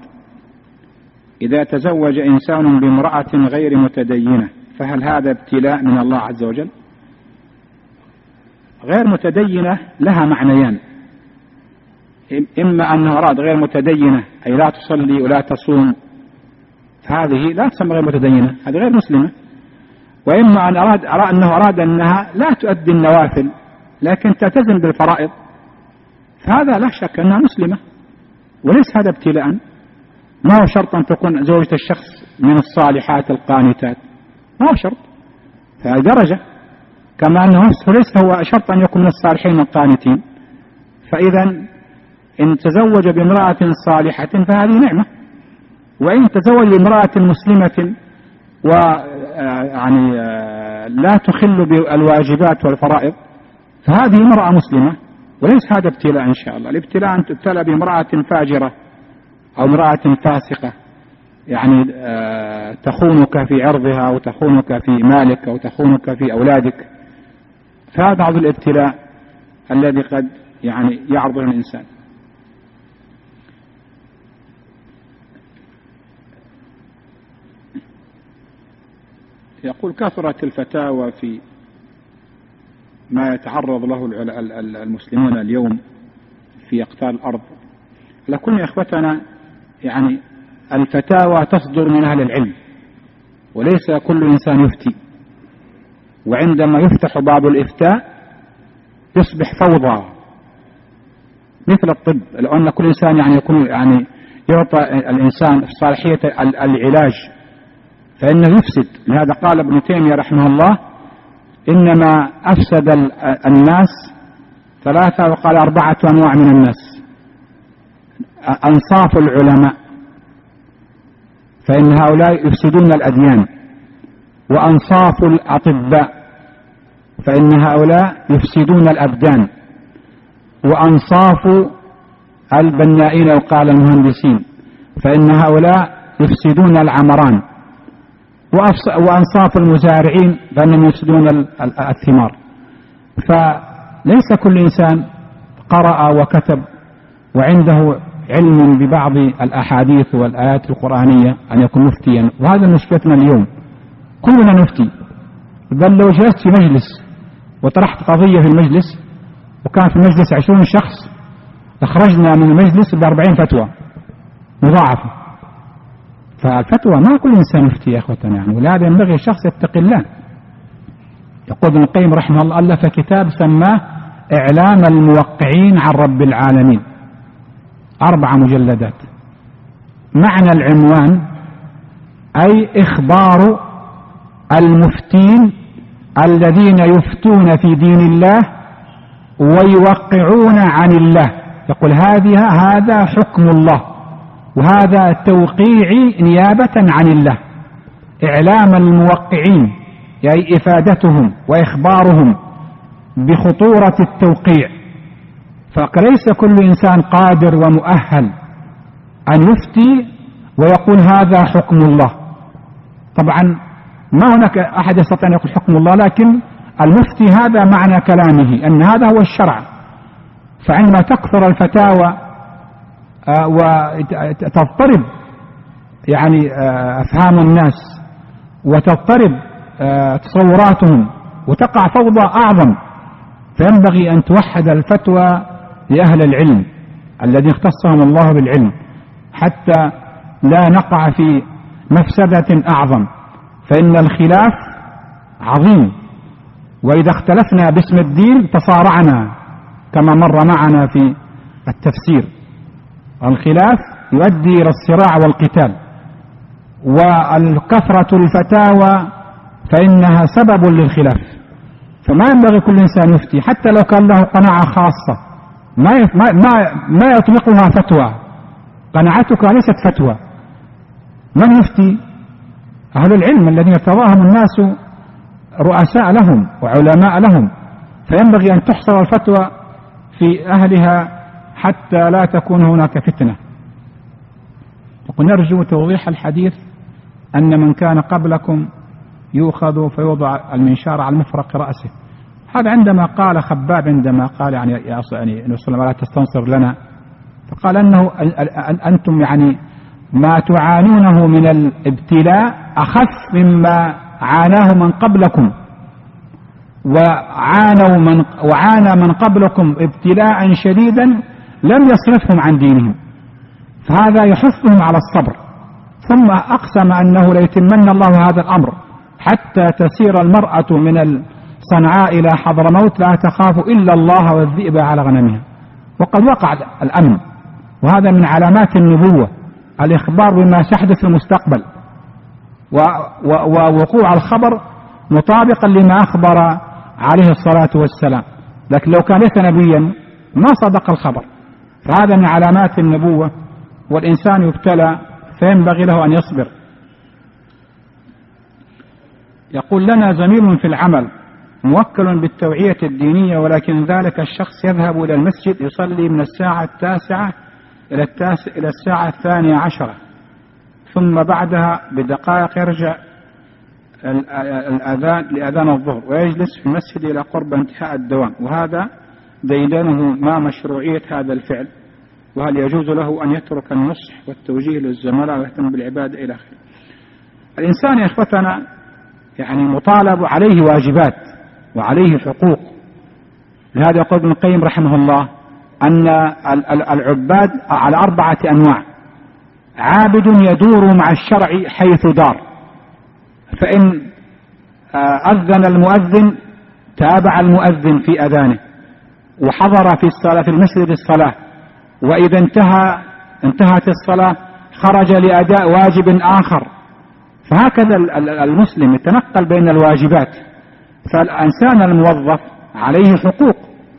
إذا تزوج إنسان بامرأة غير متدينة فهل هذا ابتلاء من الله عز وجل؟ غير متدينة لها معنيان: إما أنه أراد غير متدينة أي لا تصلي ولا تصوم، هذه لا تسمى غير متدينة، هذه غير مسلمة. وإما أن أنه أراد أنها لا تؤدي النوافل لكن تلتزم بالفرائض، فهذا لا شك أنها مسلمة، وليس هذا ابتلاء. ما هو شرط أن تكون زوجة الشخص من الصالحات القانتات، ما هو شرط، فهذه درجة. كما أنه ليس هو شرط أن يكون من الصالحين القانتين. فإذا إن تزوج بامرأة صالحة فهذه نعمة، وإن تزوج بامرأة مسلمة ويعني لا تخل بالواجبات والفرائض فهذه امرأة مسلمة، وليس هذا ابتلاء. إن شاء الله الابتلاء أن تبتلى بامرأة فاجرة أو امرأة فاسقة، يعني تخونك في عرضها أو تخونك في مالك أو تخونك في أولادك، فهذا بعض الابتلاء الذي قد يعني يعرضه الإنسان. يقول: كثرت الفتاوى في ما يتعرض له المسلمون اليوم في أقطار الأرض. لكل إخوتنا يعني الفتاوى تصدر من أهل العلم، وليس كل إنسان يفتي، وعندما يفتح باب الإفتاء يصبح فوضى مثل الطب. لو أن كل إنسان يعني يكون يعني يعطى الإنسان في صلاحية العلاج فإنه يفسد. لهذا قال ابن تيمية رحمه الله: إنما أفسد الناس ثلاثة، وقال 4 أنواع من الناس: أنصاف العلماء فإن هؤلاء يفسدون الأديان، وأنصاف الأطباء فإن هؤلاء يفسدون الأبدان، وأنصاف البنائين وقال المهندسين فإن هؤلاء يفسدون العمران، وأنصاف المزارعين فإنهم يفسدون الثمار. فليس كل إنسان قرأ وكتب وعنده علم ببعض الأحاديث والآيات القرآنية أن يكون مفتيا، وهذا مشكلتنا اليوم، كلنا نفتي. بل لو جلست في مجلس وطرحت قضية في المجلس وكان في المجلس 20 شخص أخرجنا من المجلس ب40 فتوى مضاعفة. فالفتوى ما كل إنسان يفتي يا أخوتنا يعني، ولهذا ينبغي الشخص يتقي الله. يقول ابن القيم رحمه الله: ألف كتاب سماه إعلام الموقعين عن رب العالمين، 4 مجلدات. معنى العنوان أي إخبار المفتين الذين يفتون في دين الله ويوقعون عن الله. يقول هذا حكم الله، وهذا توقيعي نيابة عن الله. إعلام الموقعين أي إفادتهم وإخبارهم بخطورة التوقيع. فليس كل إنسان قادر ومؤهل أن يفتي ويقول هذا حكم الله. طبعا ما هناك أحد يستطيع أن يقول حكم الله، لكن المفتي هذا معنى كلامه أن هذا هو الشرع. فعندما تكثر الفتاوى وتضطرب يعني أفهام الناس وتضطرب تصوراتهم وتقع فوضى أعظم، فينبغي أن توحد الفتوى لأهل العلم الذين اختصهم الله بالعلم حتى لا نقع في مفسدة أعظم. فإن الخلاف عظيم، وإذا اختلفنا باسم الدين تصارعنا كما مر معنا في التفسير. الخلاف يؤدي إلى الصراع والقتال، والكثرة الفتاوى فإنها سبب للخلاف. فما ينبغي كل إنسان يفتي حتى لو كان له قناعة خاصة، ما يطلقها فتوى. قناعتك ليست فتوى. من يفتي؟ أهل العلم الذين ارتضاهم الناس رؤساء لهم وعلماء لهم، فينبغي أن تحصر الفتوى في أهلها حتى لا تكون هناك فتنة. ونرجو توضيح الحديث أن من كان قبلكم يؤخذ فيوضع المنشار على مفرق رأسه. هذا عندما قال خباب، عندما قال يعني يا رسول الله لا تستنصر لنا، فقال أنه أنتم يعني ما تعانونه من الابتلاء أخف مما عاناه من قبلكم، وعانى من قبلكم ابتلاء شديدا لم يصرفهم عن دينهم، فهذا يحثهم على الصبر. ثم أقسم أنه ليتمن الله هذا الأمر حتى تسير المرأة من صنعاء إلى حضرموت لا تخاف إلا الله والذئب على غنمها. وقد وقع الأمن، وهذا من علامات النبوة، الإخبار بما سيحدث في المستقبل، ووقوع الخبر مطابقا لما أخبر عليه الصلاة والسلام. لكن لو كان ليس نبيا ما صدق الخبر، فهذا من علامات النبوة. والإنسان يبتلى فينبغي له أن يصبر. يقول لنا زميل في العمل موكل بالتوعية الدينية، ولكن ذلك الشخص يذهب إلى المسجد يصلي من الساعة 9 إلى الساعة 12، ثم بعدها بدقائق يرجع لأذان الظهر ويجلس في المسجد إلى قرب انتهاء الدوام، وهذا ديدنه ما مشروعية هذا الفعل، وهل يجوز له أن يترك النصح والتوجيه للزملاء ويهتم بالعبادة إلى آخره. الإنسان يا إخوتنا يعني مطالب، عليه واجبات وعليه حقوق. لهذا يقول ابن القيم رحمه الله أن العباد على 4 أنواع: عابد يدور مع الشرع حيث دار، فإن أذن المؤذن تابع المؤذن في أذانه وحضر في الصلاة في المسجد الصلاة، وإذا انتهت الصلاة خرج لأداء واجب آخر. فهكذا المسلم يتنقل بين الواجبات. فالإنسان الموظف عليه حقوق،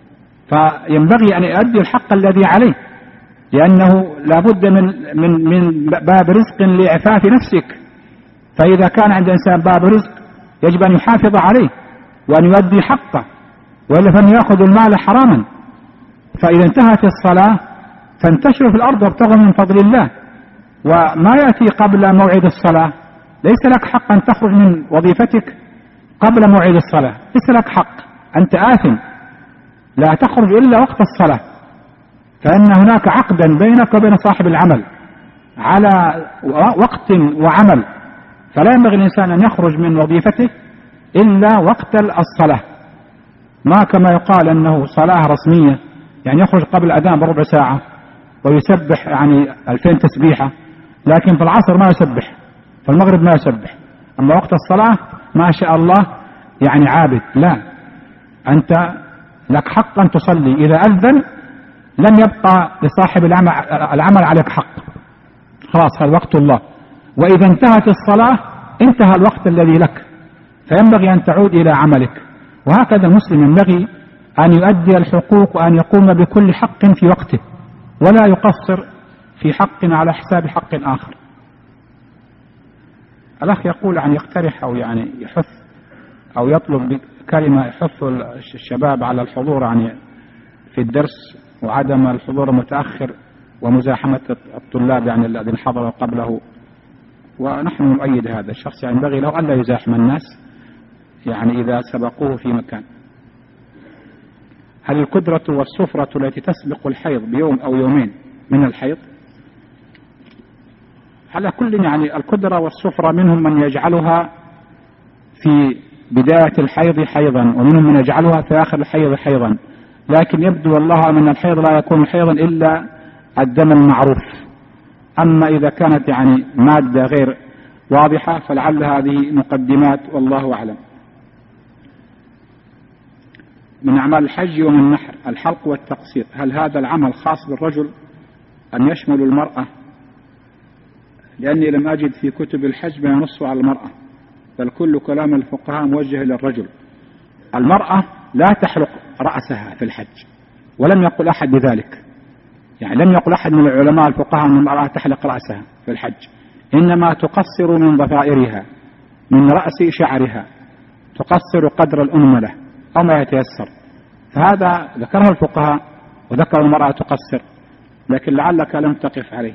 فينبغي أن يؤدي الحق الذي عليه، لأنه لابد من باب رزق لإعفاف نفسك. فإذا كان عند إنسان باب رزق يجب أن يحافظ عليه وأن يؤدي حقه، وإلا فإن يأخذ المال حراما. فإذا انتهت الصلاة فانتشروا في الأرض وابتغوا من فضل الله، وما يأتي قبل موعد الصلاة ليس لك حق أن تخرج من وظيفتك قبل موعد الصلاة، ليس لك حق، أنت آثم، لا تخرج إلا وقت الصلاة، فإن هناك عقدا بينك وبين صاحب العمل على وقت وعمل، فلا ينبغي الإنسان أن يخرج من وظيفته إلا وقت الصلاة، ما كما يقال أنه صلاة رسمية، يعني يخرج قبل الأذان بربع ساعة ويسبح يعني 2000 تسبيحة، لكن في العصر ما يسبح، في المغرب ما يسبح، أما وقت الصلاة ما شاء الله يعني عابد. لا، أنت لك حق أن تصلي، إذا أذن لم يبقى لصاحب العمل عليك حق، خلاص هذا وقت الله. وإذا انتهت الصلاة انتهى الوقت الذي لك، فينبغي أن تعود إلى عملك. وهكذا المسلم ينبغي أن يؤدي الحقوق وأن يقوم بكل حق في وقته، ولا يقصر في حق على حساب حق آخر. الأخ يقول عن يقترح أو يعني يحث أو يطلب بكلمة يحث الشباب على الحضور يعني في الدرس وعدم الحضور المتأخر ومزاحمة الطلاب يعني الذين حضروا قبله، ونحن نؤيد هذا الشخص، يعني ينبغي له ألا يزاحم الناس يعني إذا سبقوه في مكان. هل القدرة والسفرة التي تسبق الحيض بيوم أو يومين من الحيض؟ على كل يعني القدرة والسفرة منهم من يجعلها في بداية الحيض حيضا، ومنهم من يجعلها في آخر الحيض حيضا، لكن يبدو والله من الحيض لا يكون حيضا إلا الدم المعروف. أما إذا كانت يعني مادة غير واضحة فلعل هذه مقدمات، والله أعلم. من أعمال الحج ومن النحر الحلق والتقصير، هل هذا العمل خاص بالرجل أم يشمل المرأة؟ لأني لم أجد في كتب الحج ما ينص على المرأة، بل كل كلام الفقهاء موجه للرجل. المرأة لا تحلق رأسها في الحج، ولم يقل أحد بذلك، يعني لم يقل أحد من العلماء الفقهاء أن المرأة تحلق رأسها في الحج، إنما تقصر من ضفائرها من رأس شعرها، تقصر قدر الأنملة أو ما يتيسر، فهذا ذكره الفقهاء وذكر المرأة تقصر، لكن لعلك لم تقف عليه.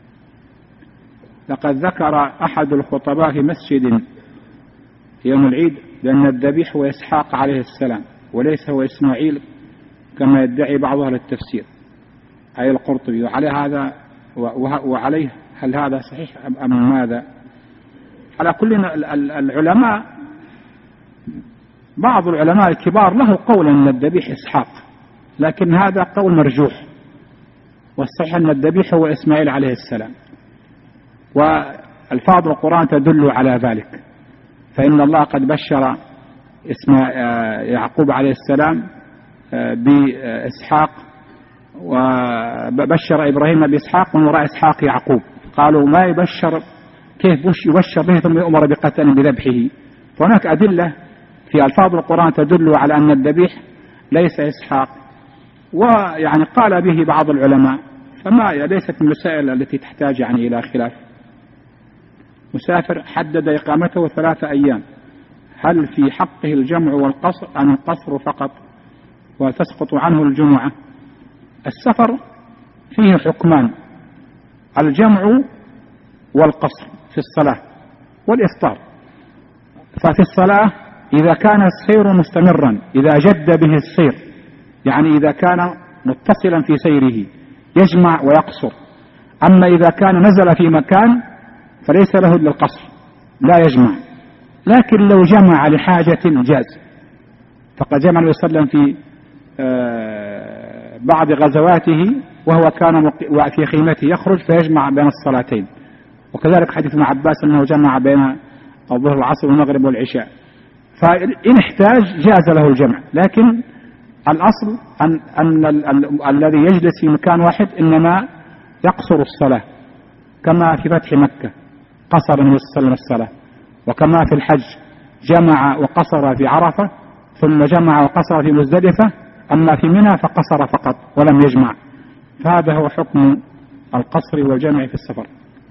لقد ذكر أحد الخطباء في مسجد يوم العيد بأن الذبيح هو إسحاق عليه السلام وليس هو إسماعيل كما يدعي بعض أهل التفسير، أي القرطبي، وعليه هذا وعليه هل هذا صحيح أم ماذا؟ على كل العلماء بعض العلماء الكبار له قول أن الذبيح إسحاق، لكن هذا قول مرجوح، والصحيح أن الذبيح هو إسماعيل عليه السلام، والفاظ القرآن تدل على ذلك. فإن الله قد بشر يعقوب عليه السلام بإسحاق، وبشر إبراهيم بإسحاق ومن وراء إسحاق يعقوب. قالوا ما يبشر، كيف يبشر به ثم يؤمر بقتل بذبحه؟ فهناك أدلة في ألفاظ القرآن تدل على أن الذبيح ليس إسحاق، ويعني قال به بعض العلماء، فما ليست من المسائل التي تحتاج يعني إلى خلاف. مسافر حدد إقامته 3 أيام، هل في حقه الجمع والقصر أم القصر فقط وتسقط عنه الجمعة؟ السفر فيه حكمان: الجمع والقصر في الصلاة والإفطار. ففي الصلاة إذا كان السير مستمرا، إذا جد به السير، يعني إذا كان متصلا في سيره يجمع ويقصر. أما إذا كان نزل في مكان فليس له إلا القصر، لا يجمع. لكن لو جمع لحاجة جاز، فقد جمع النبي صلى الله عليه وسلم في بعض غزواته وهو كان في خيمته يخرج فيجمع بين الصلاتين، وكذلك حديث ابن عباس أنه جمع بين الظهر والعصر والمغرب والعشاء. فإن احتاج جاز له الجمع، لكن الأصل أن الذي يجلس في مكان واحد إنما يقصر الصلاة، كما في فتح مكة قصر النبي صلى الله عليه وسلم الصلاة، وكما في الحج جمع وقصر في عرفة، ثم جمع وقصر في مزدلفة، أما في منى فقصر فقط ولم يجمع. فهذا هو حكم القصر والجمع في السفر.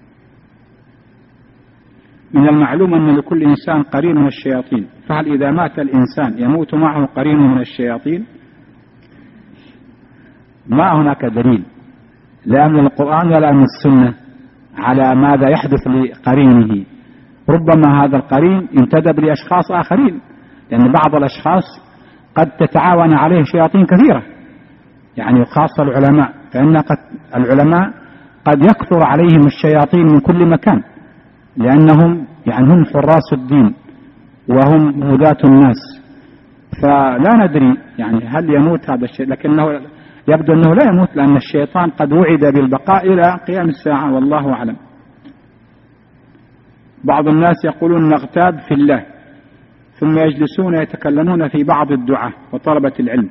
من المعلوم أن لكل إنسان قرين من الشياطين، فهل إذا مات الإنسان يموت معه قرين من الشياطين؟ ما هناك دليل لا من القرآن ولا من السنة على ماذا يحدث لقرينه. ربما هذا القرين ينتدب لأشخاص آخرين، لأن بعض الأشخاص قد تتعاون عليه شياطين كثيرة، يعني خاصة العلماء، فإن العلماء قد يكثر عليهم الشياطين من كل مكان، لأنهم يعني هم حراس الدين وهم هداة الناس. فلا ندري يعني هل يموت هذا الشيء، لكنه يبدو أنه لا يموت، لأن الشيطان قد وعد بالبقاء إلى قيام الساعة، والله أعلم. بعض الناس يقولون نغتاب في الله، ثم يجلسون يتكلمون في بعض الدعاة وطلبة العلم.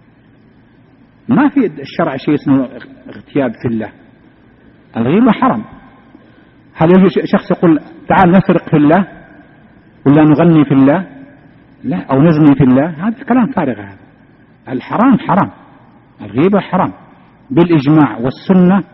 ما في الشرع شيء اسمه اغتياب في الله، الغيبة حرام. هل يجي شخص يقول تعال نسرق في الله ولا نغني في الله، لا، أو نزني في الله؟ هذا كلام فارغ. هذا الحرام حرام، الغيبة حرام بالإجماع والسنة،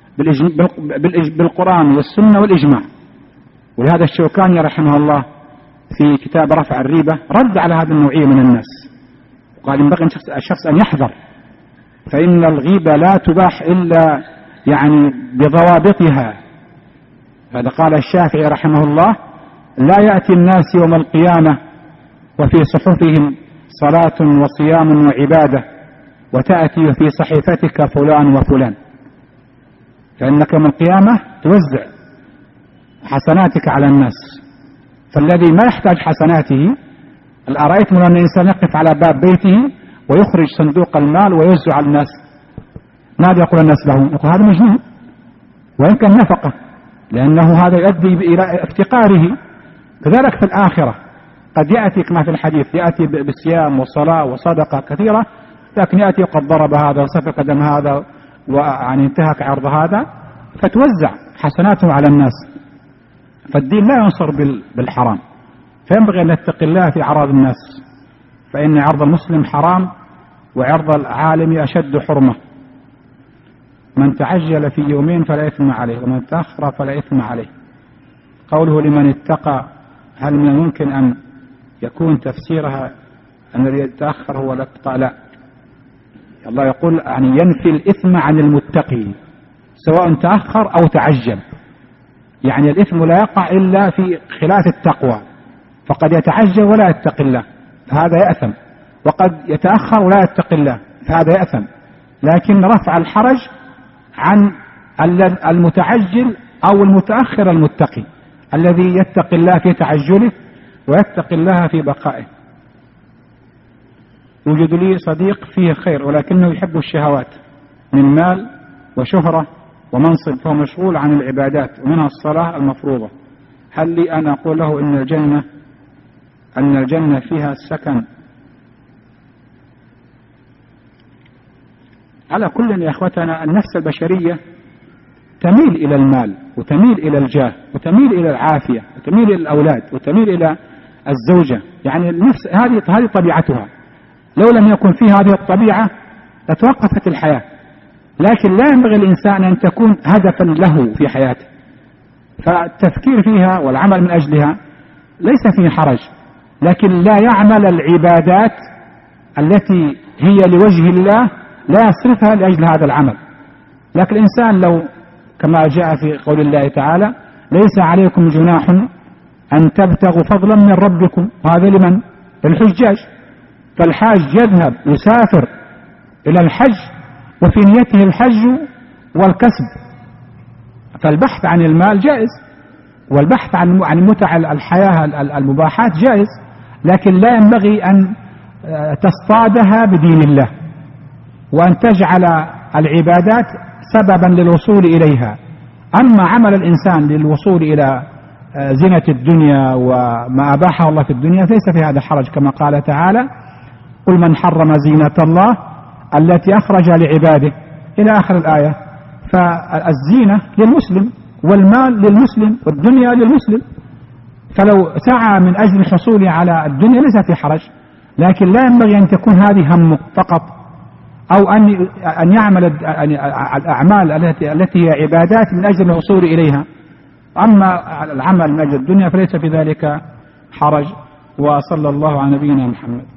بالقرآن والسنة والإجماع. ولهذا الشوكاني رحمه الله في كتاب رفع الريبة رد على هذه النوعية من الناس، وقال ينبغي الشخص أن يحذر، فإن الغيبة لا تباح إلا يعني بضوابطها. هذا قال الشافعي رحمه الله: لا يأتي الناس يوم القيامة وفي صحفهم صلاة وصيام وعبادة، وتأتي في صحيفتك فلان وفلان. فإنك يوم القيامة توزع حسناتك على الناس، فالذي ما يحتاج حسناته، أرأيتم أن الإنسان يقف على باب بيته ويخرج صندوق المال ويوزع على الناس، ماذا يقول الناس له؟ يقول هذا مجنون، وإن كان نفقه، لأنه هذا يؤدي إلى افتقاره. كذلك في الآخرة قد يأتي كما في الحديث، يأتي بصيام وصلاة وصدقة كثيرة، لكن يأتي وقد ضرب هذا وسفك دم هذا ويعني انتهك عرض هذا، فتوزع حسناته على الناس. فالدين لا ينصر بالحرام، فينبغي أن نتقي الله في أعراض الناس، فإن عرض المسلم حرام وعرض العالم أشد حرمة. من تعجل في يومين فلا إثم عليه، ومن تأخر فلا إثم عليه. قوله لمن اتقى، هل من الممكن أن يكون تفسيرها أن الذي يتأخر هو الاتقى؟ لا، الله يقول يعني ينفي الإثم عن المتقي سواء تأخر أو تعجل، يعني الإثم لا يقع إلا في خلاف التقوى، فقد يتعجل ولا يتقي الله فهذا يأثم، وقد يتأخر ولا يتقي الله فهذا يأثم. لكن رفع الحرج عن المتعجل أو المتأخر المتقي، الذي يتقي الله في تعجله ويتقي الله في بقائه. يوجد لي صديق فيه خير ولكنه يحب الشهوات من مال وشهرة ومنصب، فهو مشغول عن العبادات ومنها الصلاة المفروضة. هل لي أن أقول له أن الجنة فيها السكن؟ على كل يا أخوتنا النفس البشرية تميل إلى المال وتميل إلى الجاه وتميل إلى العافية وتميل إلى الأولاد وتميل إلى الزوجة، يعني النفس هذه طبيعتها. لو لم يكن فيها هذه الطبيعة لتوقفت الحياة، لكن لا ينبغي الإنسان أن تكون هدفا له في حياته، فالتفكير فيها والعمل من أجلها ليس فيه حرج، لكن لا يعمل العبادات التي هي لوجه الله لا يصرفها لأجل هذا العمل. لكن الإنسان لو كما جاء في قول الله تعالى ليس عليكم جناح أن تبتغوا فضلا من ربكم، وهذا لمن؟ للحجاج. فالحاج يذهب يسافر إلى الحج وفي نيته الحج والكسب، فالبحث عن المال جائز والبحث عن متع الحياة المباحات جائز، لكن لا ينبغي أن تصطادها بدين الله وأن تجعل العبادات سببا للوصول إليها. أما عمل الإنسان للوصول إلى زينة الدنيا وما أباحه الله في الدنيا ليس في هذا حرج، كما قال تعالى قل من حرم زينة الله التي أخرج لعباده إلى آخر الآية. فالزينة للمسلم والمال للمسلم والدنيا للمسلم، فلو سعى من أجل الحصول على الدنيا ليس في حرج، لكن لا ينبغي أن تكون هذه همه فقط، أو أن يعمل الأعمال التي هي عبادات من أجل الوصول إليها. أما العمل من أجل الدنيا فليس في ذلك حرج. وصلى الله على نبينا محمد.